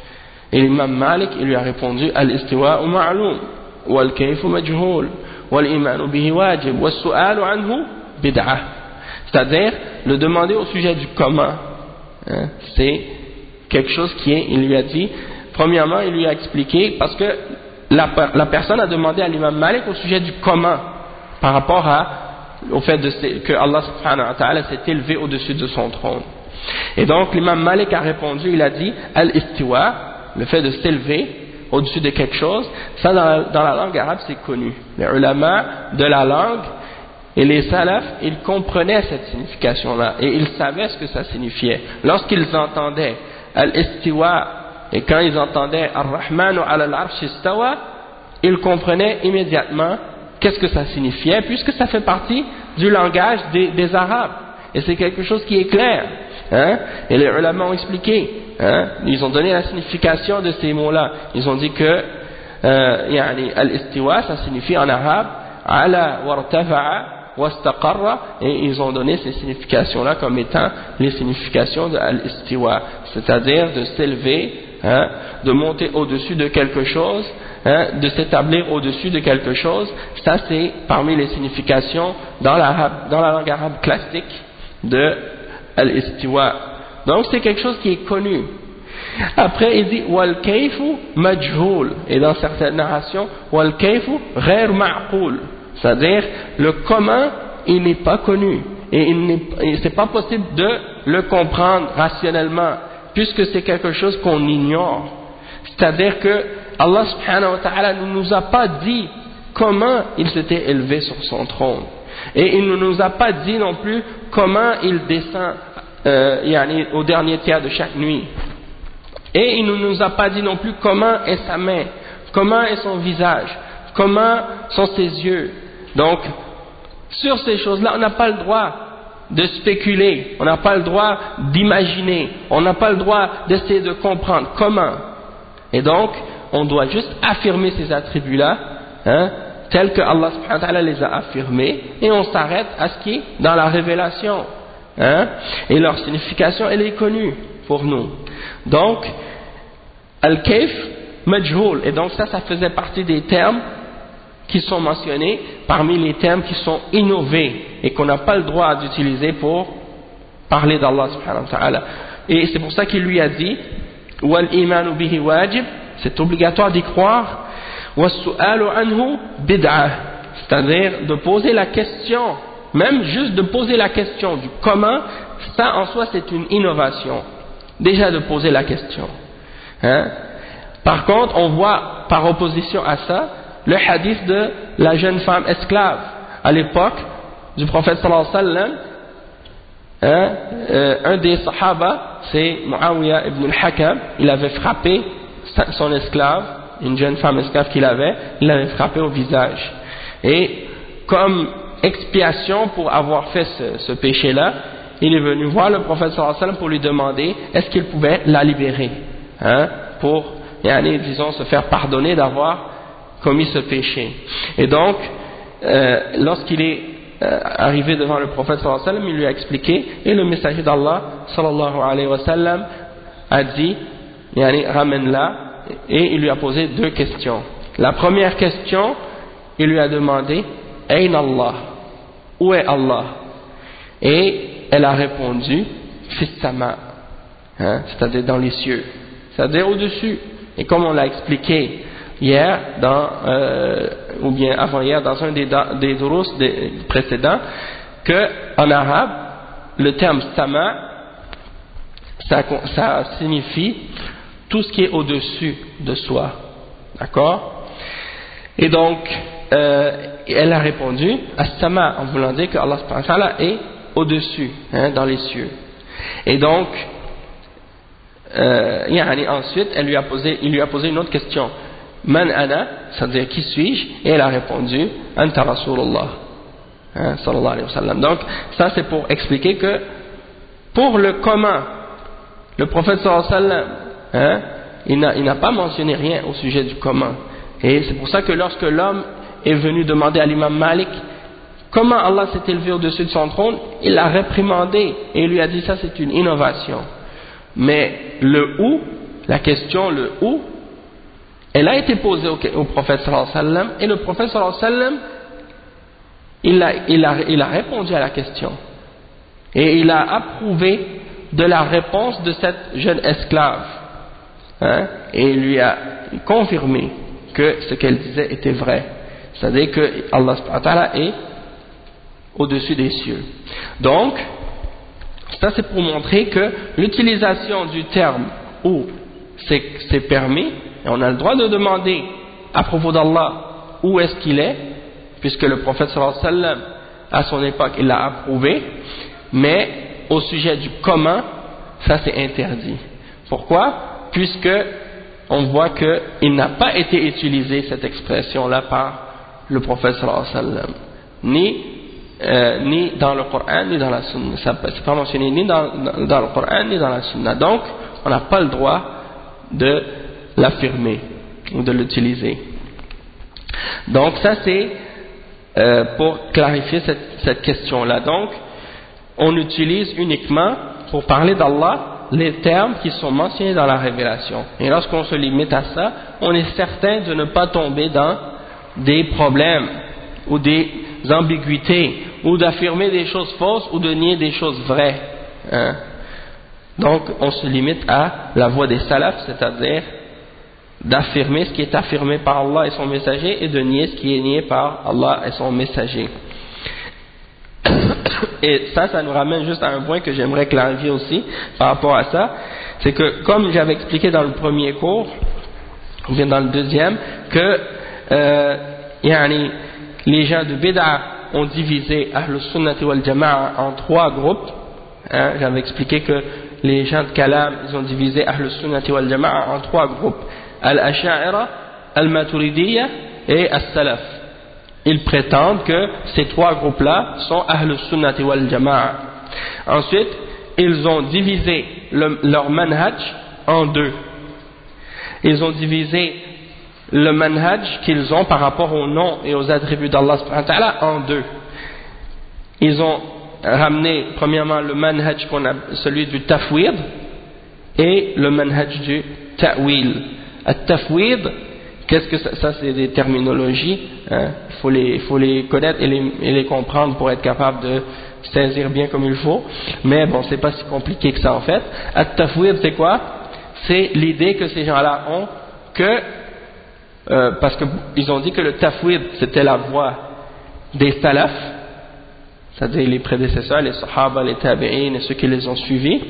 Et l'imam Malik, il lui a répondu al-istiwa'u ma'lum, wal-kayfu majhul, wal-imanu bihi wajib, was-su'alu anhu bid'ah. C'est-à-dire, le demander au sujet du comment, hein, c'est quelque chose qui est, il lui a dit, premièrement, il lui a expliqué, parce que la, la personne a demandé à l'imam Malik au sujet du comment, par rapport à, au fait de, que Allah subhanahu wa ta'ala s'est élevé au-dessus de son trône. Et donc, l'imam Malik a répondu, il a dit, al-istiwa, le fait de s'élever au-dessus de quelque chose, ça dans la, dans la langue arabe c'est connu. Les ulama de la langue, et les salafs, ils comprenaient cette signification-là et ils savaient ce que ça signifiait. Lorsqu'ils entendaient al-istiwa et quand ils entendaient ar-Rahmanu ala al-arsh istawa, ils comprenaient immédiatement qu'est-ce que ça signifiait, puisque ça fait partie du langage des, des Arabes. Et c'est quelque chose qui est clair. Hein? Et les ulama ont expliqué. Hein? Ils ont donné la signification de ces mots-là. Ils ont dit que euh, yani, al-istiwa, ça signifie en arabe ala wartafa'a wastaqarra, et ils ont donné ces significations-là comme étant les significations de al-istiwa, c'est-à-dire de s'élever, hein, de monter au-dessus de quelque chose, hein, de s'établir au-dessus de quelque chose. Ça c'est parmi les significations dans, dans la langue arabe classique de al-istiwa. Donc c'est quelque chose qui est connu. Après il dit wal kayfu majhul, et dans certaines narrations wal kayfu ghayr ma'qul, c'est-à-dire le comment il n'est pas connu et il n'est c'est pas possible de le comprendre rationnellement puisque c'est quelque chose qu'on ignore. C'est-à-dire que Allah subhanahu wa ta'ala ne nous a pas dit comment il s'était élevé sur son trône, et il ne nous a pas dit non plus comment il descend euh, yani, au dernier tiers de chaque nuit, et il ne nous a pas dit non plus comment est sa main, comment est son visage, comment sont ses yeux. Donc, sur ces choses-là, on n'a pas le droit de spéculer, on n'a pas le droit d'imaginer, on n'a pas le droit d'essayer de comprendre comment. Et donc, on doit juste affirmer ces attributs-là, hein, tels que Allah subhanahu wa ta'ala les a affirmés, et on s'arrête à ce qui est dans la révélation. hein, et leur signification elle est connue pour nous. Donc al-kayf majhoul, et donc ça ça faisait partie des termes qui sont mentionnés parmi les termes qui sont innovés et qu'on n'a pas le droit d'utiliser pour parler d'Allah subhanahu wa ta'ala. Et c'est pour ça qu'il lui a dit wal imanu bihi wajib, c'est obligatoire d'y croire, was su'alu anhu bid'ah, c'est-à-dire de poser la question, même juste de poser la question du comment, ça en soi c'est une innovation, déjà de poser la question, hein? Par contre on voit par opposition à ça le hadith de la jeune femme esclave à l'époque du prophète sallallahu alayhi wa sallam, hein? euh, un des sahaba, c'est Muawiyah ibn al-Hakam, il avait frappé son esclave, une jeune femme esclave qu'il avait, il l'avait frappé au visage, et comme expiation pour avoir fait ce, ce péché-là, il est venu voir le prophète sallallahu alayhi wa sallam pour lui demander est-ce qu'il pouvait la libérer, hein, pour, yani, disons, se faire pardonner d'avoir commis ce péché. Et donc, euh, lorsqu'il est euh, arrivé devant le prophète sallallahu alayhi wa sallam, il lui a expliqué, et le messager d'Allah sallallahu alayhi wa sallam a dit, yani, ramène-la, et il lui a posé deux questions. La première question, il lui a demandé Ayn Allah, où est Allah? Et elle a répondu Fis sama, hein, c'est-à-dire dans les cieux, c'est-à-dire au-dessus. Et comme on l'a expliqué hier, dans, euh, ou bien avant-hier, dans un des, des durus précédents, que en arabe, le terme sama, ça, ça signifie tout ce qui est au-dessus de soi, d'accord? Et donc, euh, elle a répondu as-sama, en voulant dire que Allah subhanahu wa ta'ala est au-dessus, hein, dans les cieux. Et donc, euh, yani, ensuite, elle lui a posé, il lui a posé une autre question. Man ana, c'est-à-dire qui suis-je? Et elle a répondu Anta Rasulullah, hein, sallallahu alayhi wa sallam. Donc, ça c'est pour expliquer que pour le comment, le prophète sallallahu alayhi wa sallam, hein, il n'a, il n'a pas mentionné rien au sujet du comment. Et c'est pour ça que lorsque l'homme est venu demander à l'imam Malik comment Allah s'est élevé au-dessus de son trône, il l'a réprimandé et il lui a dit ça c'est une innovation. Mais le où, la question le où, elle a été posée au, au prophète sallallahu alayhi wa sallam, et le prophète sallallahu alayhi wa sallam il a, il, a, il a répondu à la question et il a approuvé de la réponse de cette jeune esclave, hein, et il lui a confirmé que ce qu'elle disait était vrai, c'est-à-dire que Allah subhanahu wa ta'ala est au-dessus des cieux. Donc ça c'est pour montrer que l'utilisation du terme où c'est, c'est permis, et on a le droit de demander à propos d'Allah où est-ce qu'il est, puisque le prophète sallallahu alayhi wa sallam à son époque il l'a approuvé, mais au sujet du comment, ça c'est interdit. Pourquoi? Puisque on voit qu'il n'a pas été utilisé cette expression-là par le prophète sallallahu alayhi wa sallam, ni, euh, ni dans le Coran, ni dans la Sunna. Ça n'est pas mentionné ni dans, dans, dans le Coran, ni dans la Sunna. Donc, on n'a pas le droit de l'affirmer ou de l'utiliser. Donc, ça c'est euh, pour clarifier cette, cette question-là. Donc, on utilise uniquement, pour parler d'Allah, les termes qui sont mentionnés dans la révélation. Et lorsqu'on se limite à ça, on est certain de ne pas tomber dans des problèmes ou des ambiguïtés, ou d'affirmer des choses fausses ou de nier des choses vraies, hein. Donc on se limite à la voie des salafs, c'est-à-dire d'affirmer ce qui est affirmé par Allah et son messager, et de nier ce qui est nié par Allah et son messager. Et ça, ça nous ramène juste à un point que j'aimerais clarifier aussi par rapport à ça, c'est que comme j'avais expliqué dans le premier cours, ou bien dans le deuxième, que euh, yani, les gens de Bid'a ont divisé Ahlus Sunnati wal Jama'a en trois groupes, hein, j'avais expliqué que les gens de Kalam, ils ont divisé Ahlus Sunnati wal Jama'a en trois groupes, Al-Asha'ira, Al-Maturidiyya et As-Salaf. Ils prétendent que ces trois groupes-là sont Ahlus Sunnati wal Jama'a. Ensuite, ils ont divisé le, leur manhaj en deux. Ils ont divisé le manhaj qu'ils ont par rapport au nom et aux attributs d'Allah subhanahu wa ta'ala en deux. Ils ont ramener premièrement le manhaj qu'on a, celui du tafwid et le manhaj du ta'wil. At-tafwid, qu'est-ce que ça, ça c'est des terminologies, hein, il faut les, faut les connaître et les, et les comprendre pour être capable de saisir bien comme il faut, mais bon, c'est pas si compliqué que ça en fait. At-tafwid, c'est quoi? C'est l'idée que ces gens-là ont que, euh, parce qu'ils ont dit que le tafwid c'était la voie des salaf, c'est-à-dire les prédécesseurs, les sahaba, les tabi'in et ceux qui les ont suivis,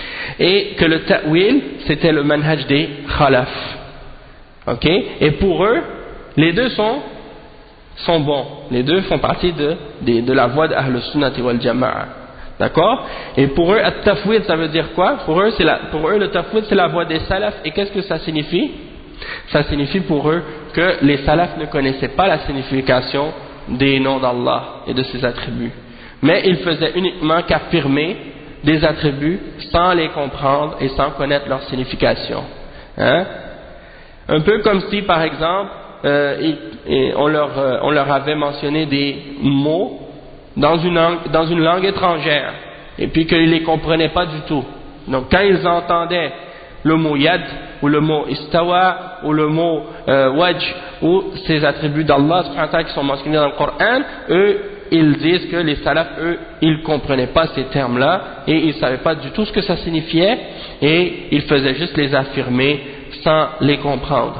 et que le ta'wil c'était le manhaj des khalaf. Ok? Et pour eux, les deux sont, sont bons, les deux font partie de, de, de la voie d'Ahl Sunnati wal Jama'a. D'accord? Et pour eux, at-tafwid ça veut dire quoi? Pour eux, c'est la, pour eux le tafwid c'est la voie des salaf, et qu'est-ce que ça signifie? Ça signifie pour eux que les salafs ne connaissaient pas la signification des noms d'Allah et de ses attributs, mais ils faisaient uniquement qu'affirmer des attributs sans les comprendre et sans connaître leur signification. Hein? Un peu comme si par exemple euh, et, et on, leur, euh, on leur avait mentionné des mots dans une langue, dans une langue étrangère et puis qu'ils ne les comprenaient pas du tout. Donc quand ils entendaient le mot yad ou le mot istawa ou le mot euh, wajh ou ces attributs d'Allah qui sont mentionnés dans le Coran, eux ils disent que les salafs eux ils ne comprenaient pas ces termes là et ils ne savaient pas du tout ce que ça signifiait et ils faisaient juste les affirmer sans les comprendre.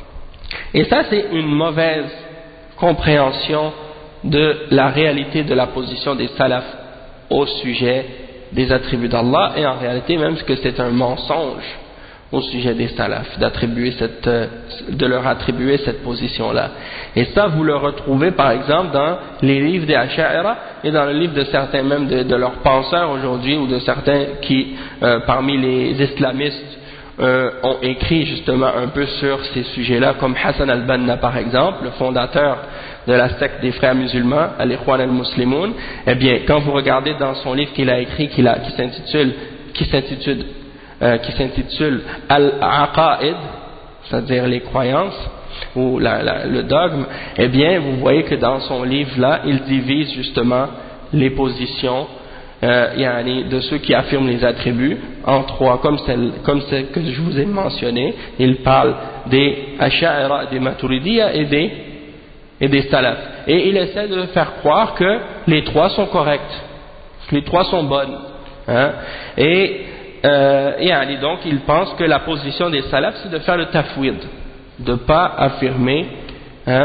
Et ça c'est une mauvaise compréhension de la réalité de la position des salafs au sujet des attributs d'Allah, et en réalité même que c'est un mensonge au sujet des salafs d'attribuer cette, de leur attribuer cette position-là. Et ça vous le retrouvez par exemple dans les livres des Asha'ira et dans le livre de certains même de, de leurs penseurs aujourd'hui, ou de certains qui euh, parmi les islamistes euh, ont écrit justement un peu sur ces sujets-là, comme Hassan al-Banna par exemple, le fondateur de la secte des frères musulmans, Al-Ikhwan al-Muslimun. Eh bien, quand vous regardez dans son livre qu'il a écrit, qu'il a, qui s'intitule, qui s'intitule, euh, qui s'intitule Al-Aqa'id, c'est-à-dire les croyances ou la, la, le dogme, eh bien, vous voyez que dans son livre-là, il divise justement les positions euh, yani, de ceux qui affirment les attributs en trois, comme celle, comme celle que je vous ai mentionné. Il parle des Asha'ira, des Maturidiyya et des et des salafs. Et il essaie de faire croire que les trois sont corrects, que les trois sont bonnes. Hein? Et, euh, et allez, donc il pense que la position des salafs c'est de faire le tafwid, de ne pas affirmer, hein,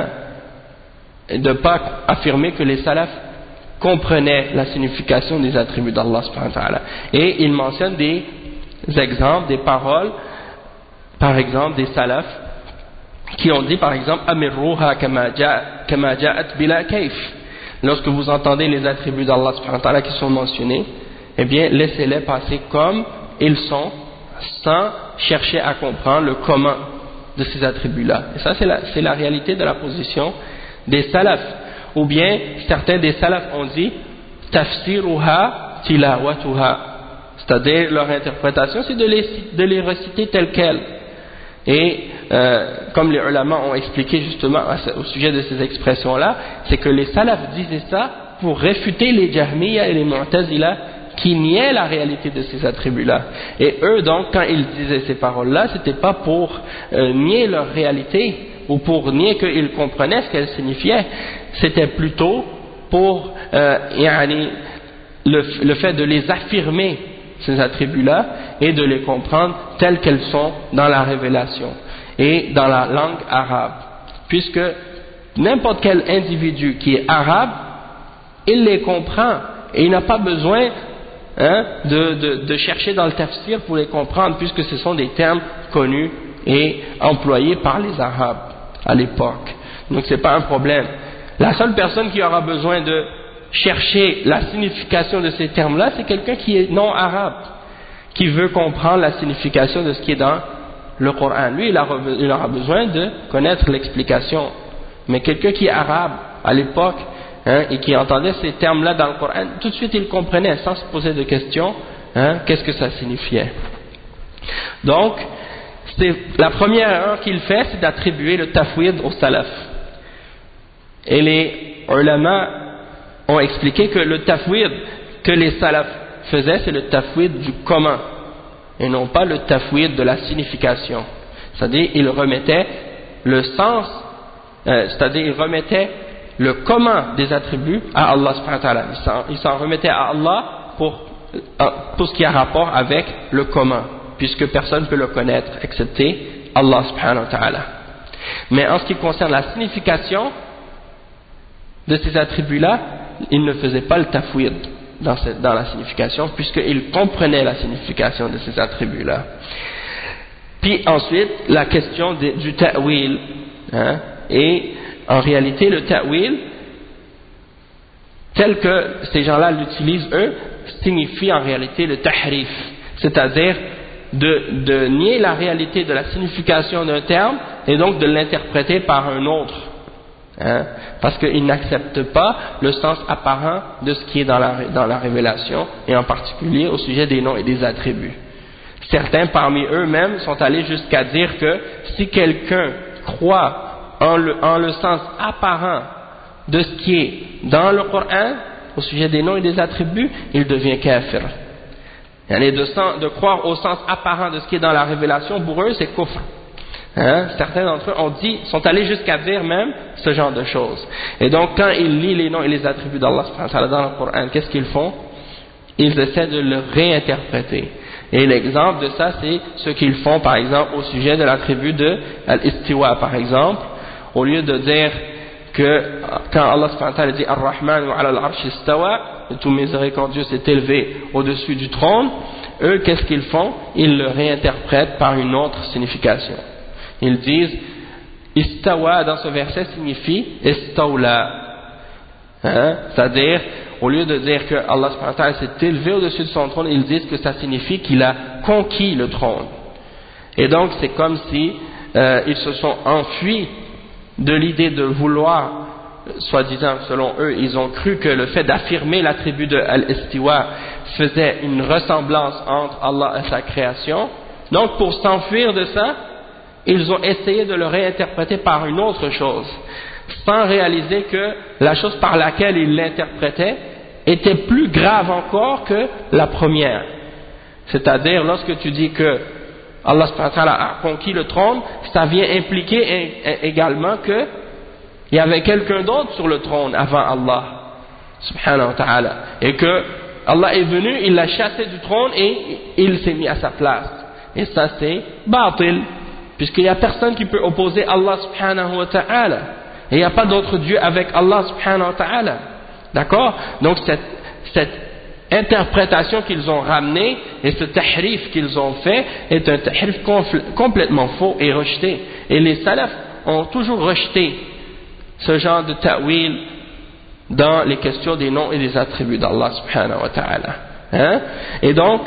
de pas affirmer que les salafs comprenaient la signification des attributs d'Allah subhanahu wa ta'ala. Et il mentionne des exemples, des paroles, par exemple des salafs qui ont dit par exemple amirruha kama ja'at bila kayf. Lorsque vous entendez les attributs d'Allah subhanahu wa ta'ala qui sont mentionnés, eh bien laissez-les passer comme ils sont, sans chercher à comprendre le comment de ces attributs-là. Et ça c'est la, c'est la réalité de la position des salafs. Ou bien certains des salafs ont dit tafsiruha tilawatuha, c'est-à-dire leur interprétation c'est de les, de les réciter telles quelles. Et euh, comme les ulama ont expliqué justement au sujet de ces expressions-là, c'est que les salafs disaient ça pour réfuter les Jahmiya et les Mu'tazila qui niaient la réalité de ces attributs-là. Et eux donc, quand ils disaient ces paroles-là, c'était pas pour euh, nier leur réalité ou pour nier qu'ils comprenaient ce qu'elles signifiaient, c'était plutôt pour euh, yani, le, le fait de les affirmer, ces attributs-là, et de les comprendre telles qu'elles sont dans la révélation et dans la langue arabe, puisque n'importe quel individu qui est arabe, il les comprend et il n'a pas besoin hein, de, de, de chercher dans le tafsir pour les comprendre, puisque ce sont des termes connus et employés par les arabes à l'époque. Donc c'est pas un problème. La seule personne qui aura besoin de chercher la signification de ces termes-là, c'est quelqu'un qui est non arabe, qui veut comprendre la signification de ce qui est dans le Coran. Lui, il aura, il aura besoin de connaître l'explication. Mais quelqu'un qui est arabe à l'époque hein, et qui entendait ces termes-là dans le Coran, tout de suite il comprenait sans se poser de questions hein, qu'est-ce que ça signifiait. Donc, c'est, la première erreur qu'il fait, c'est d'attribuer le tafwid au salaf. Et les ulama ont expliqué que le tafwid, que les salafs faisaient, c'est le tafwid du comment, et non pas le tafwid de la signification. C'est-à-dire, ils remettaient le sens, euh, c'est-à-dire, ils remettaient le comment des attributs à Allah subhanahu wa ta'ala. Ils s'en remettaient à Allah pour, pour ce qui a rapport avec le comment, puisque personne ne peut le connaître, excepté Allah subhanahu wa ta'ala. Mais en ce qui concerne la signification de ces attributs-là, ils ne faisaient pas le tafwid dans, cette, dans la signification, puisqu'ils comprenaient la signification de ces attributs-là. Puis ensuite, la question de, du ta'wil, hein, et en réalité, le ta'wil, tel que ces gens-là l'utilisent, eux, signifie en réalité le tahrif, c'est-à-dire de, de nier la réalité de la signification d'un terme et donc de l'interpréter par un autre. Hein, parce qu'ils n'acceptent pas le sens apparent de ce qui est dans la, dans la révélation, et en particulier au sujet des noms et des attributs. Certains parmi eux-mêmes sont allés jusqu'à dire que si quelqu'un croit en le, en le sens apparent de ce qui est dans le Coran au sujet des noms et des attributs, il devient kafir. Et de, de croire au sens apparent de ce qui est dans la révélation, pour eux c'est kufr. Hein? Certains d'entre eux ont dit, sont allés jusqu'à dire même ce genre de choses. Et donc quand ils lisent les noms et les attributs d'Allah dans le Coran, qu'est-ce qu'ils font? Ils essaient de le réinterpréter. Et l'exemple de ça, c'est ce qu'ils font par exemple au sujet de l'attribut de Al-Istiwa par exemple. Au lieu de dire que quand Allah subhanahu wa ta'ala dit Ar-Rahman wa ala al-arsh istawa, le tout miséricordieux s'est élevé au-dessus du trône, eux qu'est-ce qu'ils font? Ils le réinterprètent par une autre signification. Ils disent Istawa dans ce verset signifie Istawla, hein? C'est-à-dire au lieu de dire que Allah subhanahu wa ta'ala s'est élevé au-dessus de son trône, ils disent que ça signifie qu'il a conquis le trône. Et donc c'est comme si euh, ils se sont enfuis de l'idée de vouloir, soi-disant selon eux, ils ont cru que le fait d'affirmer l'attribut de Al-Istiwa faisait une ressemblance entre Allah et sa création. Donc pour s'enfuir de ça, ils ont essayé de le réinterpréter par une autre chose, sans réaliser que la chose par laquelle ils l'interprétaient était plus grave encore que la première. C'est-à-dire, lorsque tu dis que Allah subhanahu wa ta'ala a conquis le trône, ça vient impliquer également qu'il y avait quelqu'un d'autre sur le trône avant Allah subhanahu wa ta'ala, et que Allah est venu, il l'a chassé du trône et il s'est mis à sa place. Et ça c'est batil, puisqu'il n'y a personne qui peut opposer Allah subhanahu wa ta'ala, et il n'y a pas d'autre Dieu avec Allah subhanahu wa ta'ala. D'accord? Donc cette, cette interprétation qu'ils ont ramenée et ce tahrif qu'ils ont fait est un tahrif complètement faux et rejeté. Et les salafs ont toujours rejeté ce genre de ta'wil dans les questions des noms et des attributs d'Allah subhanahu wa ta'ala. Hein? Et donc,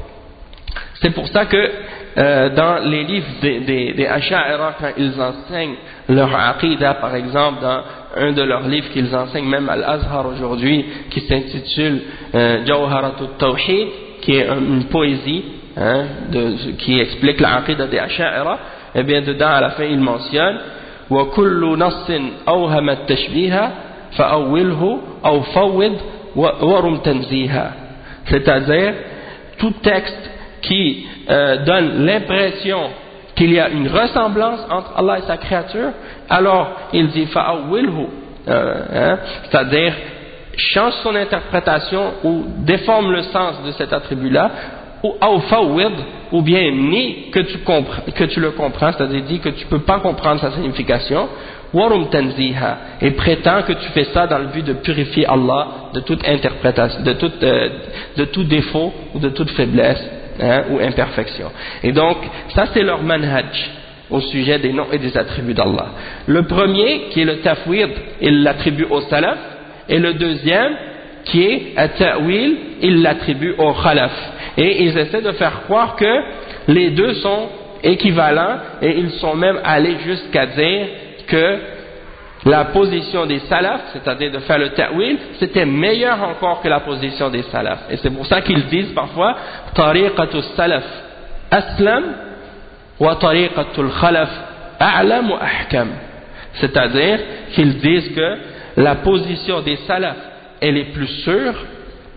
c'est pour ça que euh, dans les livres des, des, des Asha'ira, quand ils enseignent leur aqidah, par exemple, dans un de leurs livres qu'ils enseignent même à l'Azhar aujourd'hui, qui s'intitule euh, Jawharatut Tawhid, qui est une poésie, hein, de, qui explique l'aqidah des Asha'ira, et bien dedans à la fin il mentionne wa kullu nassin awhama at-tashbiha fa'awwilhu aw fawwid wa rum tanziha, c'est-à-dire tout texte qui euh, donne l'impression qu'il y a une ressemblance entre Allah et sa créature, alors il dit fa'awwilhu, euh, hein, c'est-à-dire change son interprétation ou déforme le sens de cet attribut-là, ou aw fawwid, ou bien nie que tu, que tu le comprends, c'est-à-dire dit que tu ne peux pas comprendre sa signification, warum tanziha, et prétend que tu fais ça dans le but de purifier Allah de toute interprétation, de tout, euh, de tout défaut ou de toute faiblesse, hein, ou imperfection. Et donc ça c'est leur manhaj au sujet des noms et des attributs d'Allah. Le premier qui est le tafwid, il l'attribue au salaf, et le deuxième qui est at-ta'wil, il l'attribue au khalaf. Et ils essaient de faire croire que les deux sont équivalents, et ils sont même allés jusqu'à dire que la position des salafs, c'est-à-dire de faire le ta'wil, c'était meilleur encore que la position des salafs. Et c'est pour ça qu'ils disent parfois tariqatul salaf aslam wa tariqatul khalaf a'lam wa ahkam, c'est-à-dire qu'ils disent que la position des salafs elle est plus sûre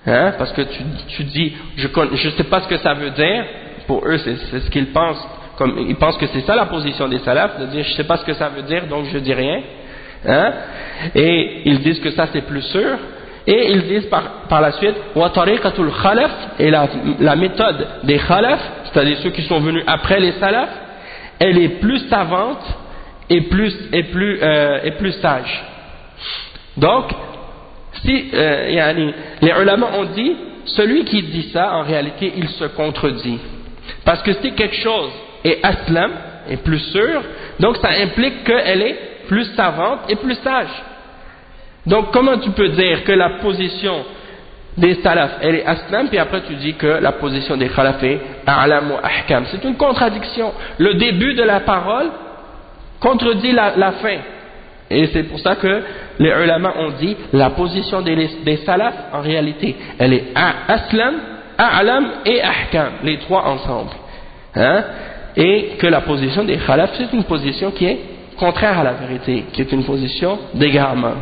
Hein? Parce que tu, tu dis, je ne sais pas ce que ça veut dire. Pour eux, c'est, c'est ce qu'ils pensent. Comme, ils pensent que c'est ça la position des salafs, de dire je ne sais pas ce que ça veut dire, donc je dis rien. Hein? Et ils disent que ça c'est plus sûr. Et ils disent par, par la suite, wa tariqatul khalaf, et la, la méthode des khalaf, c'est-à-dire ceux qui sont venus après les salafs, elle est plus savante et plus, et plus, euh, et plus sage. Donc, si euh, yani, les ulama ont dit, celui qui dit ça, en réalité, il se contredit. Parce que si quelque chose est aslam, est plus sûr, donc ça implique qu'elle est plus savante et plus sage. Donc comment tu peux dire que la position des salaf elle est aslam, puis après tu dis que la position des khalaf est a'lam ou ahkam? C'est une contradiction. Le début de la parole contredit la, la fin. Et c'est pour ça que les ulama ont dit la position des, des salaf en réalité elle est aslam, a'lam et ahkam, les trois ensemble. Hein? Et que la position des khalaf c'est une position qui est contraire à la vérité, qui est une position d'égarement.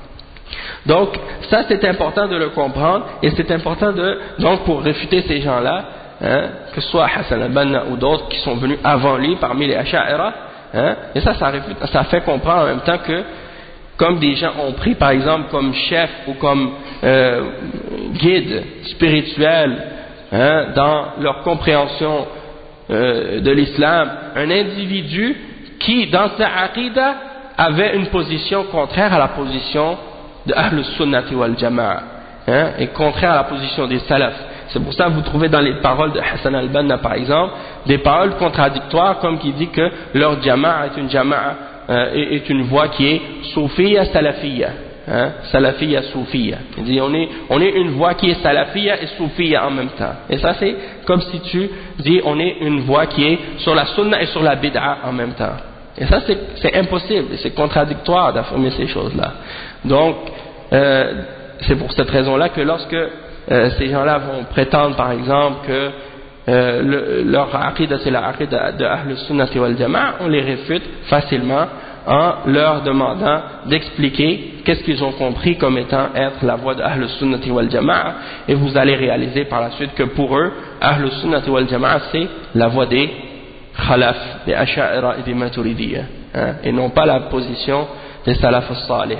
Donc ça c'est important de le comprendre, et c'est important de, donc pour réfuter ces gens-là, hein, que ce soit Hassan al-Banna ou d'autres qui sont venus avant lui parmi les Asha'ira, hein, et ça ça, réfute, ça fait comprendre en même temps que comme des gens ont pris par exemple comme chef ou comme euh, guide spirituel, hein, dans leur compréhension euh, de l'islam, un individu qui dans sa aqidah avait une position contraire à la position de Ahl Sunnati wal Jama'a, hein, et contraire à la position des salafs. C'est pour ça que vous trouvez dans les paroles de Hassan al-Banna par exemple des paroles contradictoires, comme qui dit que leur Jama'a est une Jama'a, euh, est une voie qui est Soufiyya Salafiyya, hein, Salafiyya Soufiyya. Il dit on est, on est une voie qui est Salafiyya et Soufiyya en même temps. Et ça c'est comme si tu dis on est une voie qui est sur la Sunna et sur la Bid'a en même temps. Et ça c'est, c'est impossible, c'est contradictoire d'affirmer ces choses-là. Donc euh, c'est pour cette raison-là que lorsque euh, ces gens-là vont prétendre par exemple que euh, le, leur aqidah c'est la aqidah de Ahl Sunnati wal Jama'a, on les réfute facilement en leur demandant d'expliquer qu'est-ce qu'ils ont compris comme étant être la voie de Ahl Sunnati wal Jama'a, et vous allez réaliser par la suite que pour eux Ahl Sunnati wal Jama'a c'est la voie des Khalaf, des Asha'ira et des Maturidiyya, hein, et non pas la position des Salaf al-Salih.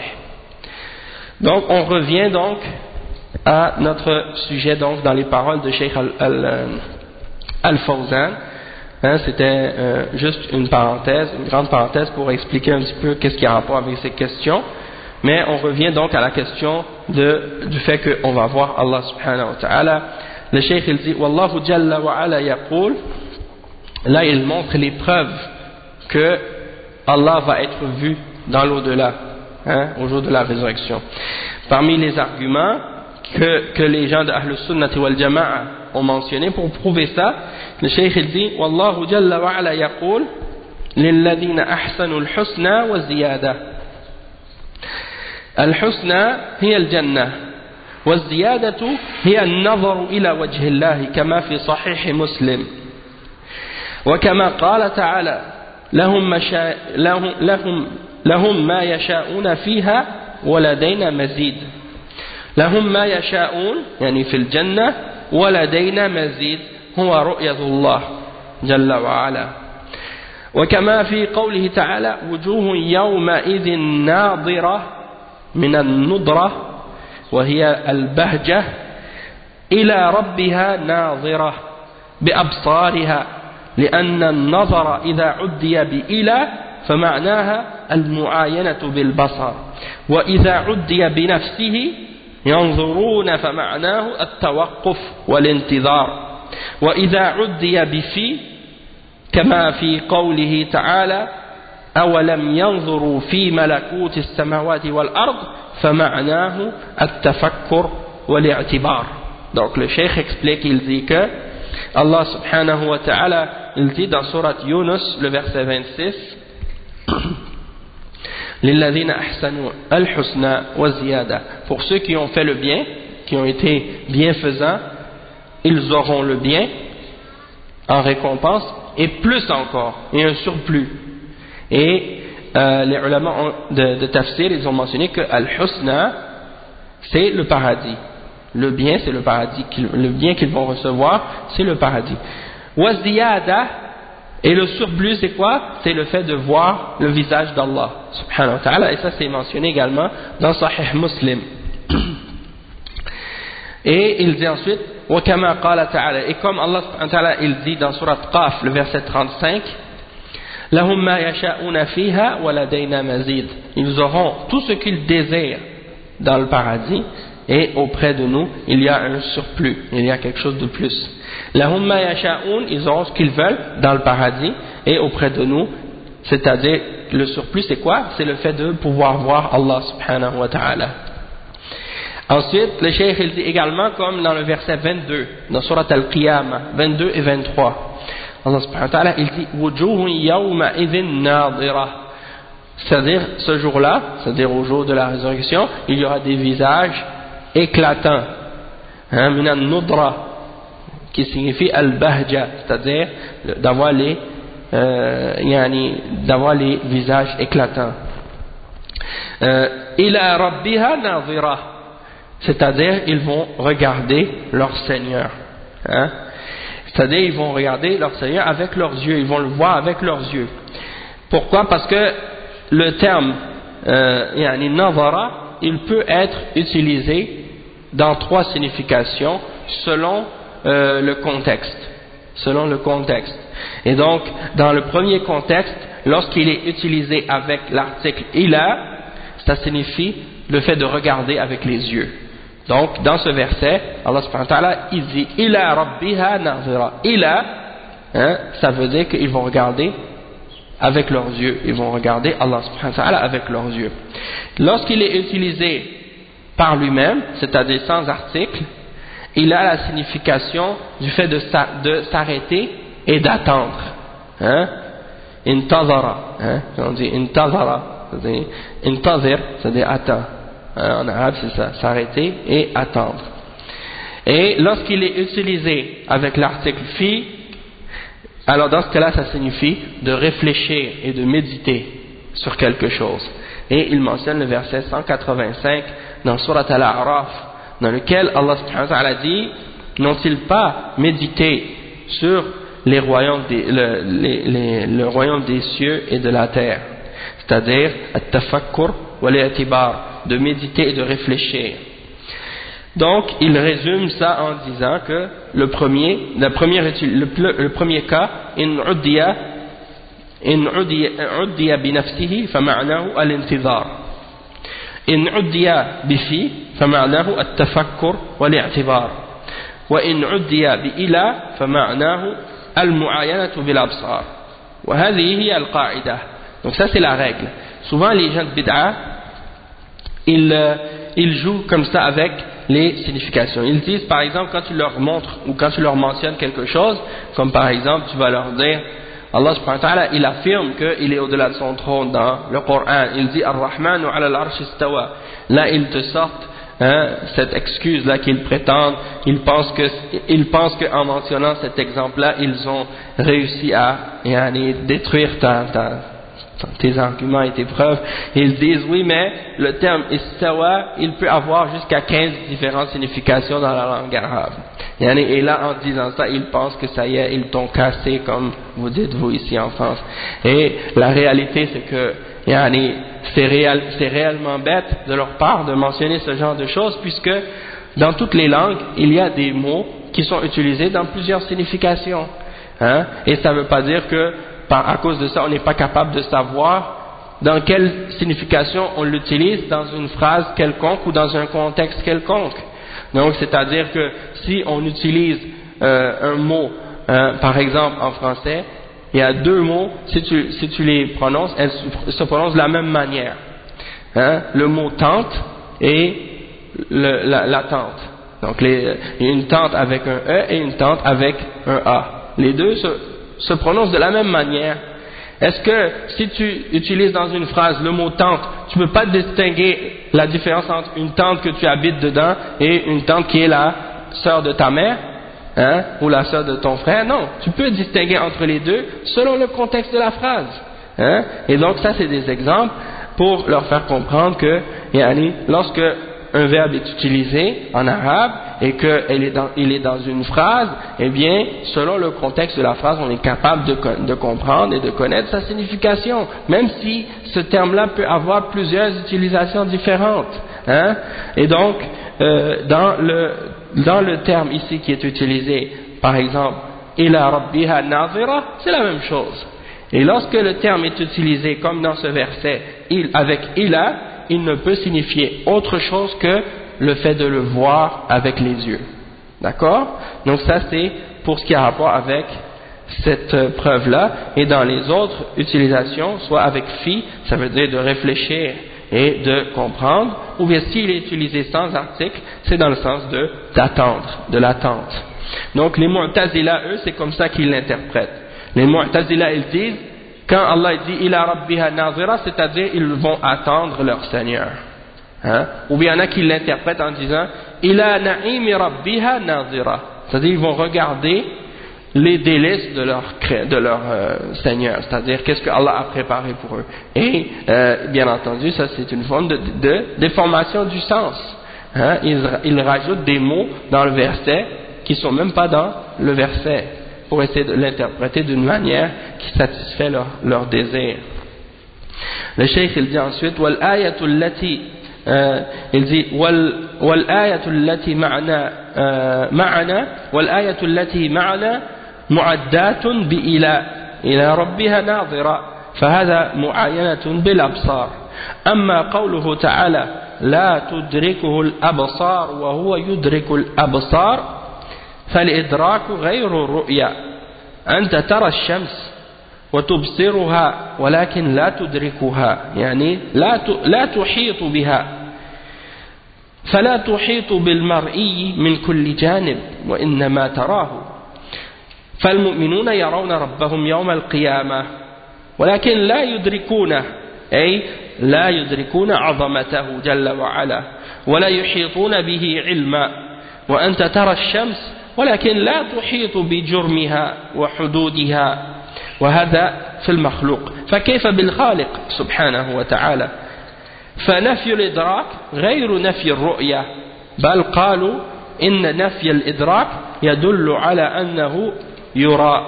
Donc on revient donc à notre sujet donc dans les paroles de Cheikh Al-Fawzan. Hein, c'était euh, juste une parenthèse, une grande parenthèse pour expliquer un petit peu qu'est-ce qui a rapport avec ces questions. Mais on revient donc à la question de, du fait qu'on va voir Allah subhanahu wa ta'ala. Le Cheikh il dit Wallahu jalla wa ala yaqul. Là il montre les preuves que Allah va être vu dans l'au-delà, hein, au jour de la résurrection. Parmi les arguments que, que les gens de Ahl Sunnati wal Jama'a ont mentionné pour prouver ça, le Cheikh il dit Wallahu jalla wa ala yaqul lilladhina ahsanu al-husna wa ziyada. Al-husna hiya al-jannah wa ziyadatu hiya an-nazaru ila wajhi Allah kama fi sahih Muslim. وكما قال تعالى لهم, مشا... لهم, لهم, لهم ما يشاءون فيها ولدينا مزيد. لهم ما يشاءون يعني في الجنة ولدينا مزيد هو رؤية الله جل وعلا. وكما في قوله تعالى وجوه يومئذ ناظرة من النضرة وهي البهجة إلى ربها ناظرة بأبصارها لأن النظر إذا عدي بإلى فمعناها المعاينة بالبصر، وإذا عدي بنفسه ينظرون فمعناه التوقف والانتظار، وإذا عدي بفي كما في قوله تعالى أولم ينظروا في ملكوت السماوات والأرض فمعناه التفكر والاعتبار. Donc le cheikh explique, il dit que Allah subhanahu wa ta'ala, il dit dans surat Yunus, le verset vingt-six, لِلَّذِينَ أَحْسَنُوا الْحُسْنَى وَزِيَادَةً. Pour ceux qui ont fait le bien, qui ont été bienfaisants, ils auront le bien en récompense, et plus encore, et un surplus. Et euh, les ulama de, de tafsir, ils ont mentionné que Al-Husna, c'est le paradis. Le bien, c'est le paradis. Le bien qu'ils vont recevoir, c'est le paradis. Wazdiyada, et le surplus, c'est quoi? C'est le fait de voir le visage d'Allah, subhanahu wa ta'ala, et ça c'est mentionné également dans Sahih Muslim. Et il dit ensuite, وَكَمَا قَالَ تَعَالَى, et comme Allah subhanahu wa ta'ala, il dit dans Surat Qaf, le verset trente-cinq, لَهُمْ مَا يَشَاءُونَ فِيهَا وَلَدَيْنَا مَزِيدٌ, ils auront tout ce qu'ils désirent dans le paradis, et auprès de nous, il y a un surplus, il y a quelque chose de plus. لَهُمْ مَا يَشَاءُونَ, ils auront ce qu'ils veulent dans le paradis, et auprès de nous, c'est-à-dire, le surplus c'est quoi? C'est le fait de pouvoir voir Allah subhanahu wa ta'ala. Ensuite, le cheikh il dit également, comme dans le verset vingt-deux, dans Surat Al-Qiyamah, vingt-deux et vingt-trois, Allah subhanahu wa ta'ala, il dit وُجُوهٌ يَوْمَئِذٍ نَاظِرَةٌ, c'est-à-dire ce jour-là, c'est-à-dire au jour de la résurrection, il y aura des visages éclatants, hein, min al-nudra, qui signifie al-bahja, c'est-à-dire d'avoir les, euh, yani, d'avoir les visages éclatants. Euh, ila rabbiha nazira, c'est-à-dire ils vont regarder leur Seigneur, hein? C'est-à-dire ils vont regarder leur Seigneur avec leurs yeux, ils vont le voir avec leurs yeux. Pourquoi? Parce que le terme euh, yani nazara, il peut être utilisé dans trois significations selon euh, le contexte, selon le contexte. Et donc dans le premier contexte, lorsqu'il est utilisé avec l'article ila, ça signifie le fait de regarder avec les yeux. Donc, dans ce verset, Allah subhanahu wa ta'ala, il dit « Ila rabbiha nazira ». Ila, hein, ça veut dire qu'ils vont regarder avec leurs yeux. Ils vont regarder Allah subhanahu wa ta'ala avec leurs yeux. Lorsqu'il est utilisé par lui-même, c'est-à-dire sans article, il a la signification du fait de s'arrêter et d'attendre. Hein? Intazara, hein? On dit intazara, c'est-à-dire intazir, c'est-à-dire attends. En arabe, c'est ça, s'arrêter et attendre. Et lorsqu'il est utilisé avec l'article fi, alors dans ce cas-là, ça signifie de réfléchir et de méditer sur quelque chose. Et il mentionne le verset cent quatre-vingt-cinq dans Surat Al-A'raf, dans lequel Allah subhanahu wa ta'ala dit « N'ont-ils pas médité sur les royaumes des, le, les, les, le royaume des cieux et de la terre ?» C'est-à-dire « At-tafakkur wa li'tibar » de méditer et de réfléchir. Donc, il résume ça en disant que le premier, la première, le, le premier cas, in uddiya, in uddiya bi nafsihi, fama'nahu al-intizar. In uddiya bi fi, fama'nahu at-tafakkur wa li'tibar. Wa in uddiya bi ila, fama'nahu al-mu'ayanatu bil absar. Wa hadhihi hiya al-qa'ida. Donc ça c'est la règle. Souvent les gens de bid'a, Ils, euh, ils jouent comme ça avec les significations. Ils disent par exemple quand tu leur montres ou quand tu leur mentionnes quelque chose, comme par exemple tu vas leur dire Allah subhanahu wa ta'ala il affirme qu'il est au-delà de son trône dans le Coran, il dit Ar-Rahmanu ala al-arsh istawa. Là ils te sortent hein, cette excuse là qu'ils prétendent, ils pensent que ils pensent qu'en mentionnant cet exemple là ils ont réussi à yani, détruire ta, ta tes arguments et tes preuves. Ils disent oui mais le terme istawa il peut avoir jusqu'à quinze différentes significations dans la langue arabe et là en disant ça ils pensent que ça y est ils t'ont cassé comme vous dites vous ici en France. Et la réalité c'est que c'est réel, c'est réellement bête de leur part de mentionner ce genre de choses puisque dans toutes les langues il y a des mots qui sont utilisés dans plusieurs significations hein? Et ça ne veut pas dire que à cause de ça, on n'est pas capable de savoir dans quelle signification on l'utilise dans une phrase quelconque ou dans un contexte quelconque. Donc, c'est-à-dire que si on utilise euh, un mot, euh, par exemple en français, il y a deux mots, si tu, si tu les prononces, elles se prononcent de la même manière. Hein? Le mot tente et le, la, la tente. Donc, les, une tente avec un E et une tente avec un A. Les deux se se prononce de la même manière. Est-ce que si tu utilises dans une phrase le mot tante, tu ne peux pas distinguer la différence entre une tante que tu habites dedans et une tante qui est la sœur de ta mère hein, ou la sœur de ton frère? Non, tu peux distinguer entre les deux selon le contexte de la phrase. Hein? Et donc ça c'est des exemples pour leur faire comprendre que yani, lorsque un verbe est utilisé en arabe et qu'il est, dans, il est dans une phrase, eh bien, selon le contexte de la phrase, on est capable de, de comprendre et de connaître sa signification, même si ce terme-là peut avoir plusieurs utilisations différentes. Hein? Et donc, euh, dans, le, dans le terme ici qui est utilisé, par exemple, ila rabbiha nazira, c'est la même chose. Et lorsque le terme est utilisé comme dans ce verset, il, avec ila, il ne peut signifier autre chose que le fait de le voir avec les yeux. D'accord? Donc ça c'est pour ce qui a rapport avec cette preuve-là. Et dans les autres utilisations, soit avec fi, ça veut dire de réfléchir et de comprendre, ou bien s'il est utilisé sans article, c'est dans le sens de d'attendre, de l'attente. Donc les Mu'tazila, eux, c'est comme ça qu'ils l'interprètent. Les Mu'tazila, ils disent, quand Allah dit ila rabbiha nazira, c'est-à-dire ils vont attendre leur Seigneur. Hein? Ou bien il y en a qui l'interprètent en disant ila na'imi rabbiha nazira, c'est-à-dire ils vont regarder les délices de leur, de leur euh, Seigneur, c'est-à-dire qu'est-ce que Allah a préparé pour eux. Et euh, bien entendu, ça c'est une forme de, de déformation du sens. Hein? Ils, ils rajoutent des mots dans le verset qui ne sont même pas dans le verset, pour essayer de l'interpréter d'une manière qui satisfait leur, leur désir. Le cheikh il dit ensuite wal ayatu allati il dit wal wal ayatu allati ma'ana ma'ana wal ayatu allati ma'ana mu'addatun bi ila ila rabbiha nadira فهذا معاينة بالأبصار أما قوله تعالى لا تدركه الأبصار وهو يدرك الأبصار فالإدراك غير الرؤيا أنت ترى الشمس وتبصرها ولكن لا تدركها يعني لا لا تحيط بها فلا تحيط بالمرئي من كل جانب وإنما تراه فالمؤمنون يرون ربهم يوم القيامة ولكن لا يدركونه أي لا يدركون عظمته جل وعلا ولا يحيطون به علما وأنت ترى الشمس ولكن لا تحيط بجرمها وحدودها وهذا في المخلوق فكيف بالخالق سبحانه وتعالى فنفي الإدراك غير نفي الرؤية بل قالوا إن نفي الإدراك يدل على أنه يرى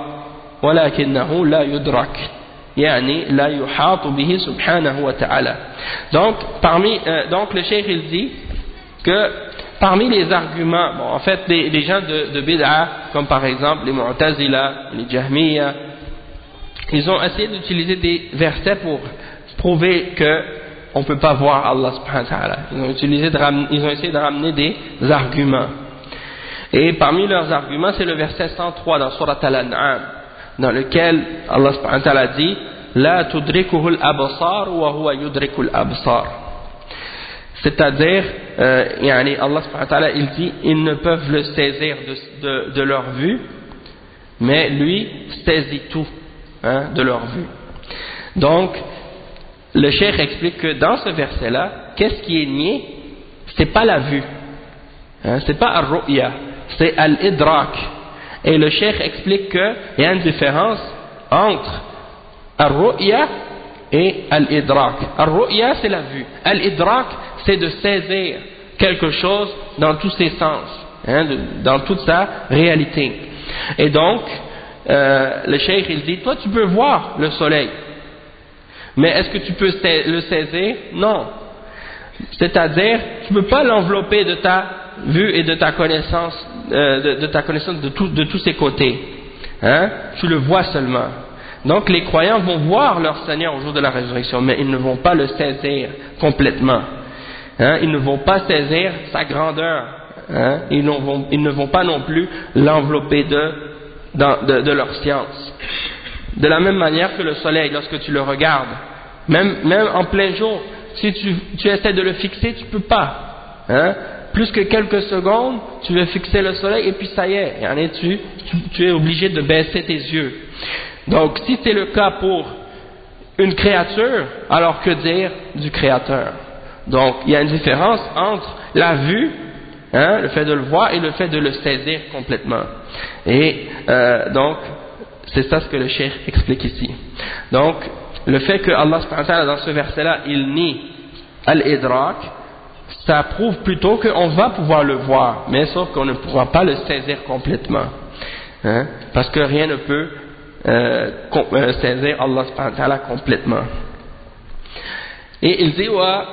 ولكنه لا يدرك يعني لا يحاط به سبحانه وتعالى. Donc parmi euh, donc le cheikh il dit que parmi les arguments, bon, en fait, les, les gens de, de Bid'a, comme par exemple les Mu'tazila, les Jahmiya, ils ont essayé d'utiliser des versets pour prouver que on ne peut pas voir Allah subhanahu wa ta'ala. Ils ont, utilisé de ram, ils ont essayé de ramener des arguments. Et parmi leurs arguments, c'est le verset cent trois dans Surat Al-An'am, dans lequel Allah subhanahu wa ta'ala dit La tudrikuhu al-absar wa huwa yudriku al-absar. C'est-à-dire, euh, yani Allah subhanahu wa ta'ala, il dit, ils ne peuvent le saisir de, de, de leur vue, mais lui saisit tout hein, de leur vue. Donc, le cheikh explique que dans ce verset-là, qu'est-ce qui est nié? C'est pas la vue, hein, c'est pas al-ru'ya, c'est al-idrak. Et le cheikh explique qu'il y a une différence entre al-ru'ya et al-idrak. Al-ru'ya, c'est la vue. Al-idrak, c'est de saisir quelque chose dans tous ses sens, hein, de, dans toute sa réalité. Et donc, euh, le cheikh il dit, toi tu peux voir le soleil, mais est-ce que tu peux le saisir? Non. C'est-à-dire, tu ne peux pas l'envelopper de ta vue et de ta connaissance, euh, de, de ta connaissance de, tout, de tous ses côtés. Hein? Tu le vois seulement. Donc les croyants vont voir leur Seigneur au jour de la résurrection, mais ils ne vont pas le saisir complètement. Hein? Ils ne vont pas saisir sa grandeur. Hein? Ils, vont, ils ne vont pas non plus l'envelopper de, de, de leur science. De la même manière que le soleil, lorsque tu le regardes, même, même en plein jour, si tu, tu essaies de le fixer, tu ne peux pas. Hein? Plus que quelques secondes, tu veux fixer le soleil et puis ça y est, tu, tu, tu es obligé de baisser tes yeux. Donc si c'est le cas pour une créature, alors que dire du créateur? Donc il y a une différence entre la vue, hein, le fait de le voir, et le fait de le saisir complètement. Et euh, donc c'est ça ce que le cheikh explique ici. Donc le fait que Allah subhanahu wa ta'ala dans ce verset là il nie al-idrak, ça prouve plutôt qu'on va pouvoir le voir, mais sauf qu'on ne pourra pas le saisir complètement, hein, parce que rien ne peut euh, euh, saisir Allah subhanahu wa ta'ala complètement. Et il dit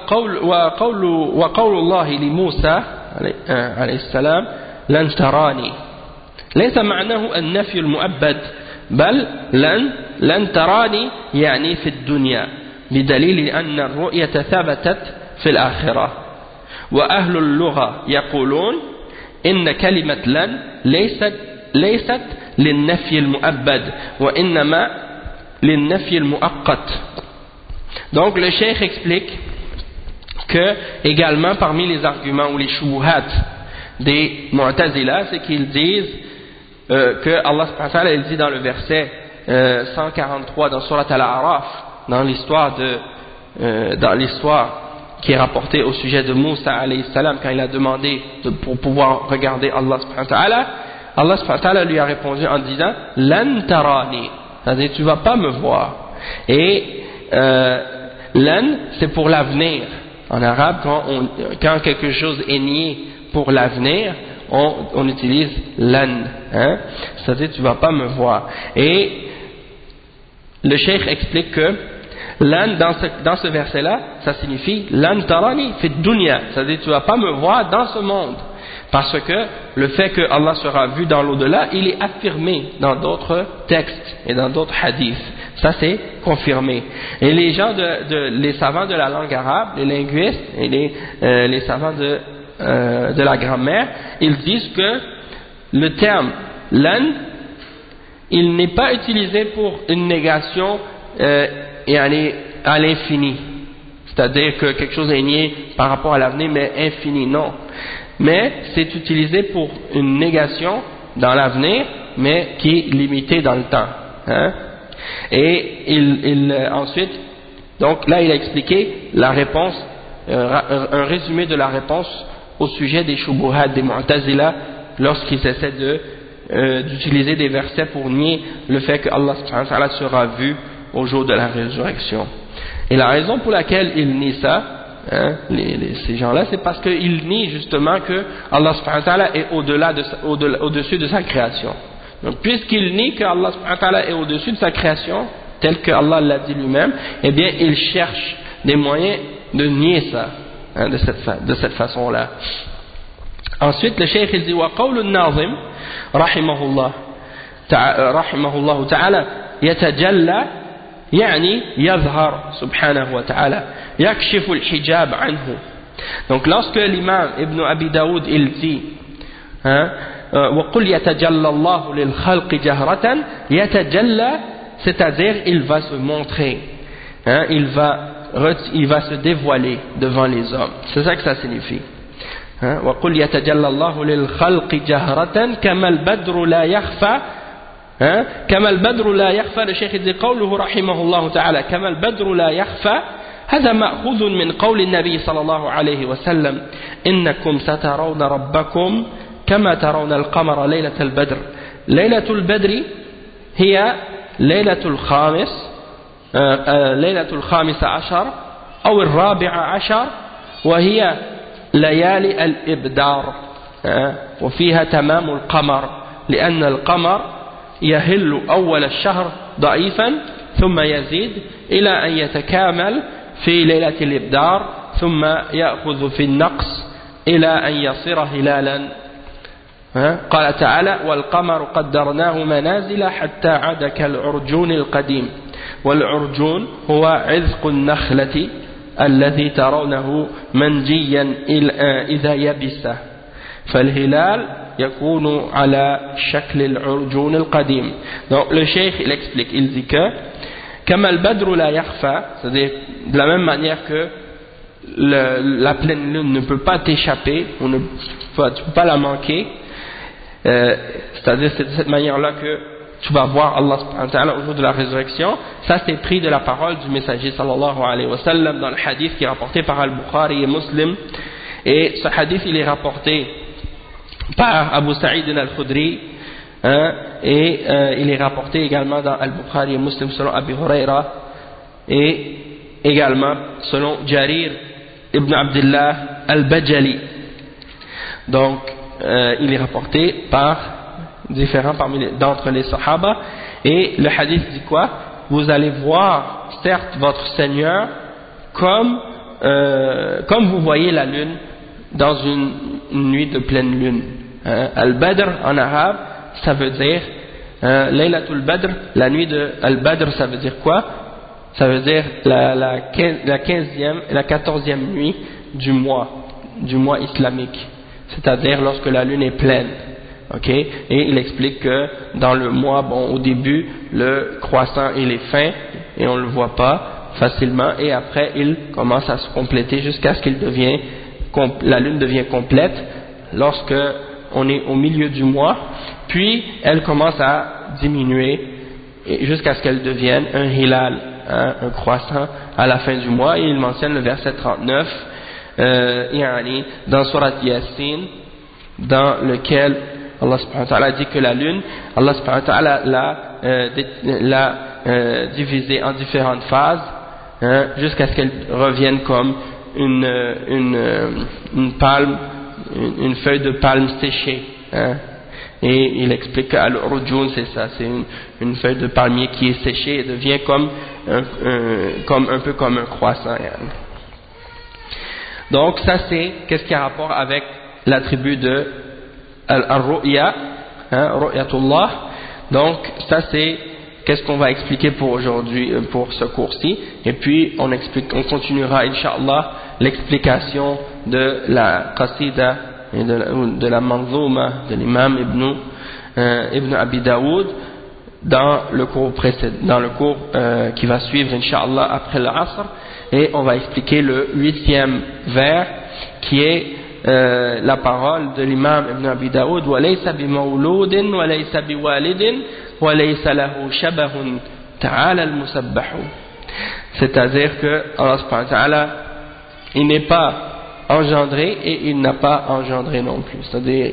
وقول الله لموسى عليه السلام لن تراني ليس معناه النفي المؤبد بل لن لن تراني يعني في الدنيا بدليل أن الرؤية ثبتت في الآخرة وأهل اللغة يقولون إن كلمة لن ليست ليست للنفي المؤبد وإنما للنفي المؤقت. Donc le cheikh explique que également parmi les arguments ou les shubuhat des Mu'tazila, c'est qu'ils disent euh, que Allah subhanahu wa ta'ala, il dit dans le verset euh, cent quarante-trois dans Surat Al-A'raf, dans l'histoire de euh, dans l'histoire qui est rapportée au sujet de Moussa alayhi salam, quand il a demandé de, pour pouvoir regarder Allah subhanahu wa ta'ala, Allah subhanahu wa ta'ala lui a répondu en disant lan tarani, c'est-à-dire tu vas pas me voir. Et euh, lan c'est pour l'avenir. En arabe, quand, on, quand quelque chose est nié pour l'avenir, on, on utilise lan, hein? C'est-à-dire tu vas pas me voir. Et le cheikh explique que lan dans ce, dans ce verset-là, ça signifie lan tarani fi dunya, c'est-à-dire tu vas pas me voir dans ce monde, parce que le fait que Allah sera vu dans l'au-delà, il est affirmé dans d'autres textes et dans d'autres hadiths. Ça c'est confirmé. Et les gens de, de les savants de la langue arabe, les linguistes et les, euh, les savants de, euh, de la grammaire, ils disent que le terme lan, il n'est pas utilisé pour une négation euh, et aller à l'infini, c'est-à-dire que quelque chose est nié par rapport à l'avenir mais infini, non, mais c'est utilisé pour une négation dans l'avenir mais qui est limitée dans le temps, hein? Et il, il ensuite, donc là il a expliqué la réponse, euh, un résumé de la réponse au sujet des shubuhat des Mu'tazila lorsqu'ils essaient de euh, d'utiliser des versets pour nier le fait que Allah subhanahu wa ta'ala sera vu au jour de la résurrection. Et la raison pour laquelle ils nient ça, hein, les, les, ces gens-là, c'est parce qu'ils nient justement que Allah subhanahu wa ta'ala est au-delà de, au-delà, au-dessus de sa création. Donc puisqu'ils nient que Allah subhanahu wa ta'ala est au-dessus de sa création, tel que Allah l'a dit lui-même, eh bien ils cherchent des moyens de nier ça, hein, de cette, de cette façon-là. Ensuite le cheikh il dit wa qawlu an-nazim rahimahullah rahimahullah ta'ala yatajalla يعني يظهر سبحانه وتعالى يكشف الحجاب عنه. Donc lorsque l'imam Ibn Abi Daoud il dit hein, وقل يتجلى الله للخلق جهرة يتجلى, c'est-à-dire il va se montrer, hein, il va il va se dévoiler devant les hommes, c'est ça que ça signifie. وقل يتجلى الله للخلق جهرة كما البدر لا يخفى كما البدر لا يخفى. Le cheikh dit قوله رحمه الله تعالى كما البدر لا يخفى هذا مأخوذ من قول النبي صلى الله عليه وسلم إنكم سترون ربكم كما ترون القمر ليلة البدر. ليلة البدر هي ليلة الخامس ليلة الخامس عشر أو الرابع عشر وهي ليالي الإبدار وفيها تمام القمر لأن القمر يهل أول الشهر ضعيفا ثم يزيد إلى أن يتكامل في ليلة الإبدار ثم يأخذ في النقص إلى أن يصير هلالا. قال تعالى والقمر قدرناه منازل حتى عاد كالعرجون القديم. والعرجون هو عذق النخلة الذي ترونه منجيا إذا يبس فالهلال يكون على شكل العرجون القديم. Donc le cheikh il explique, il dit que كما البدر لا يخفى, c'est-à-dire de la même manière que le, la pleine lune ne peut pas t'échapper, on ne, enfin, tu ne peux pas la manquer, euh, c'est-à-dire c'est de cette manière-là que tu vas voir Allah subhanahu wa ta'ala au jour de la résurrection. Ça c'est pris de la parole du messager sallallahu alayhi wa sallam dans le hadith qui est rapporté par Al-Bukhari et Muslim. Et ce hadith il est rapporté par Abu Sa'id al-Khudri, hein, et euh, il est rapporté également dans Al-Bukhari et Muslim selon Abi Huraira et également selon Jarir ibn Abdullah al-Bajali. Donc euh, il est rapporté par différents parmi les, d'entre les Sahaba, et le hadith dit quoi? Vous allez voir certes votre Seigneur comme, euh, comme vous voyez la lune dans une, une nuit de pleine lune. Hein? Al-Badr en arabe, ça veut dire euh, Laylatul Badr, la nuit de Al-Badr, ça veut dire quoi? Ça veut dire la, la, la quinzième et la quatorzième nuit du mois, du mois islamique, c'est-à-dire lorsque la lune est pleine. Okay? Et il explique que dans le mois, bon, au début, le croissant il est fin et on ne le voit pas facilement, et après il commence à se compléter jusqu'à ce qu'il devienne, la lune devient complète lorsque on est au milieu du mois, puis elle commence à diminuer jusqu'à ce qu'elle devienne un hilal, hein, un croissant à la fin du mois. Et il mentionne le verset trente-neuf euh, dans Surat Yasin, dans lequel Allah subhanahu wa ta'ala dit que la lune, Allah subhanahu wa ta'ala l'a, euh, l'a euh, divisée en différentes phases, hein, jusqu'à ce qu'elle revienne comme une, une, une palme, une, une feuille de palme séchée. Hein. Et il explique qu'Al-Urjun, c'est ça, c'est une, une feuille de palmier qui est séchée et devient comme un, un, comme, un peu comme un croissant. Hein. Donc ça c'est, qu'est-ce qui a rapport avec l'attribut de Al-Ru'ya, hein, Ru'yatullah. Donc ça c'est qu'est-ce qu'on va expliquer pour aujourd'hui, pour ce cours-ci, et puis on explique, on continuera Inch'Allah l'explication de la qasida et de la, de la manzouma de l'imam Ibn, euh, Ibn Abi Daoud dans le cours précédent, dans le cours euh, qui va suivre Inch'Allah après l'Asr, et on va expliquer le huitième vers qui est Euh, la parole de l'imam Ibn Abi Daoud, وَلَيْسَ بِمَوْلُودٍ وَلَيْسَ بِوَالِدٍ وَلَيْسَ لَهُ شَبَهٌ تَعَالَى الْمُسَبَّحُ. C'est-à-dire que Allah subhanahu wa ta'ala, il n'est pas engendré et il n'a pas engendré non plus, c'est-à-dire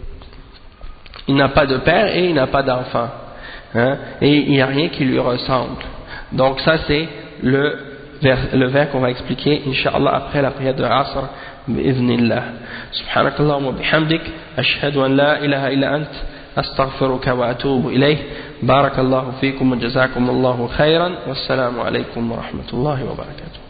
il n'a pas de père et il n'a pas d'enfant, hein, et il n'y a rien qui lui ressemble. Donc ça c'est le vers, le vers qu'on va expliquer Inch'Allah après la prière de Asr بإذن الله. سبحانك اللهم وبحمدك أشهد أن لا إله إلا أنت أستغفرك وأتوب إليه. بارك الله فيكم وجزاكم الله خيرا والسلام عليكم ورحمة الله وبركاته.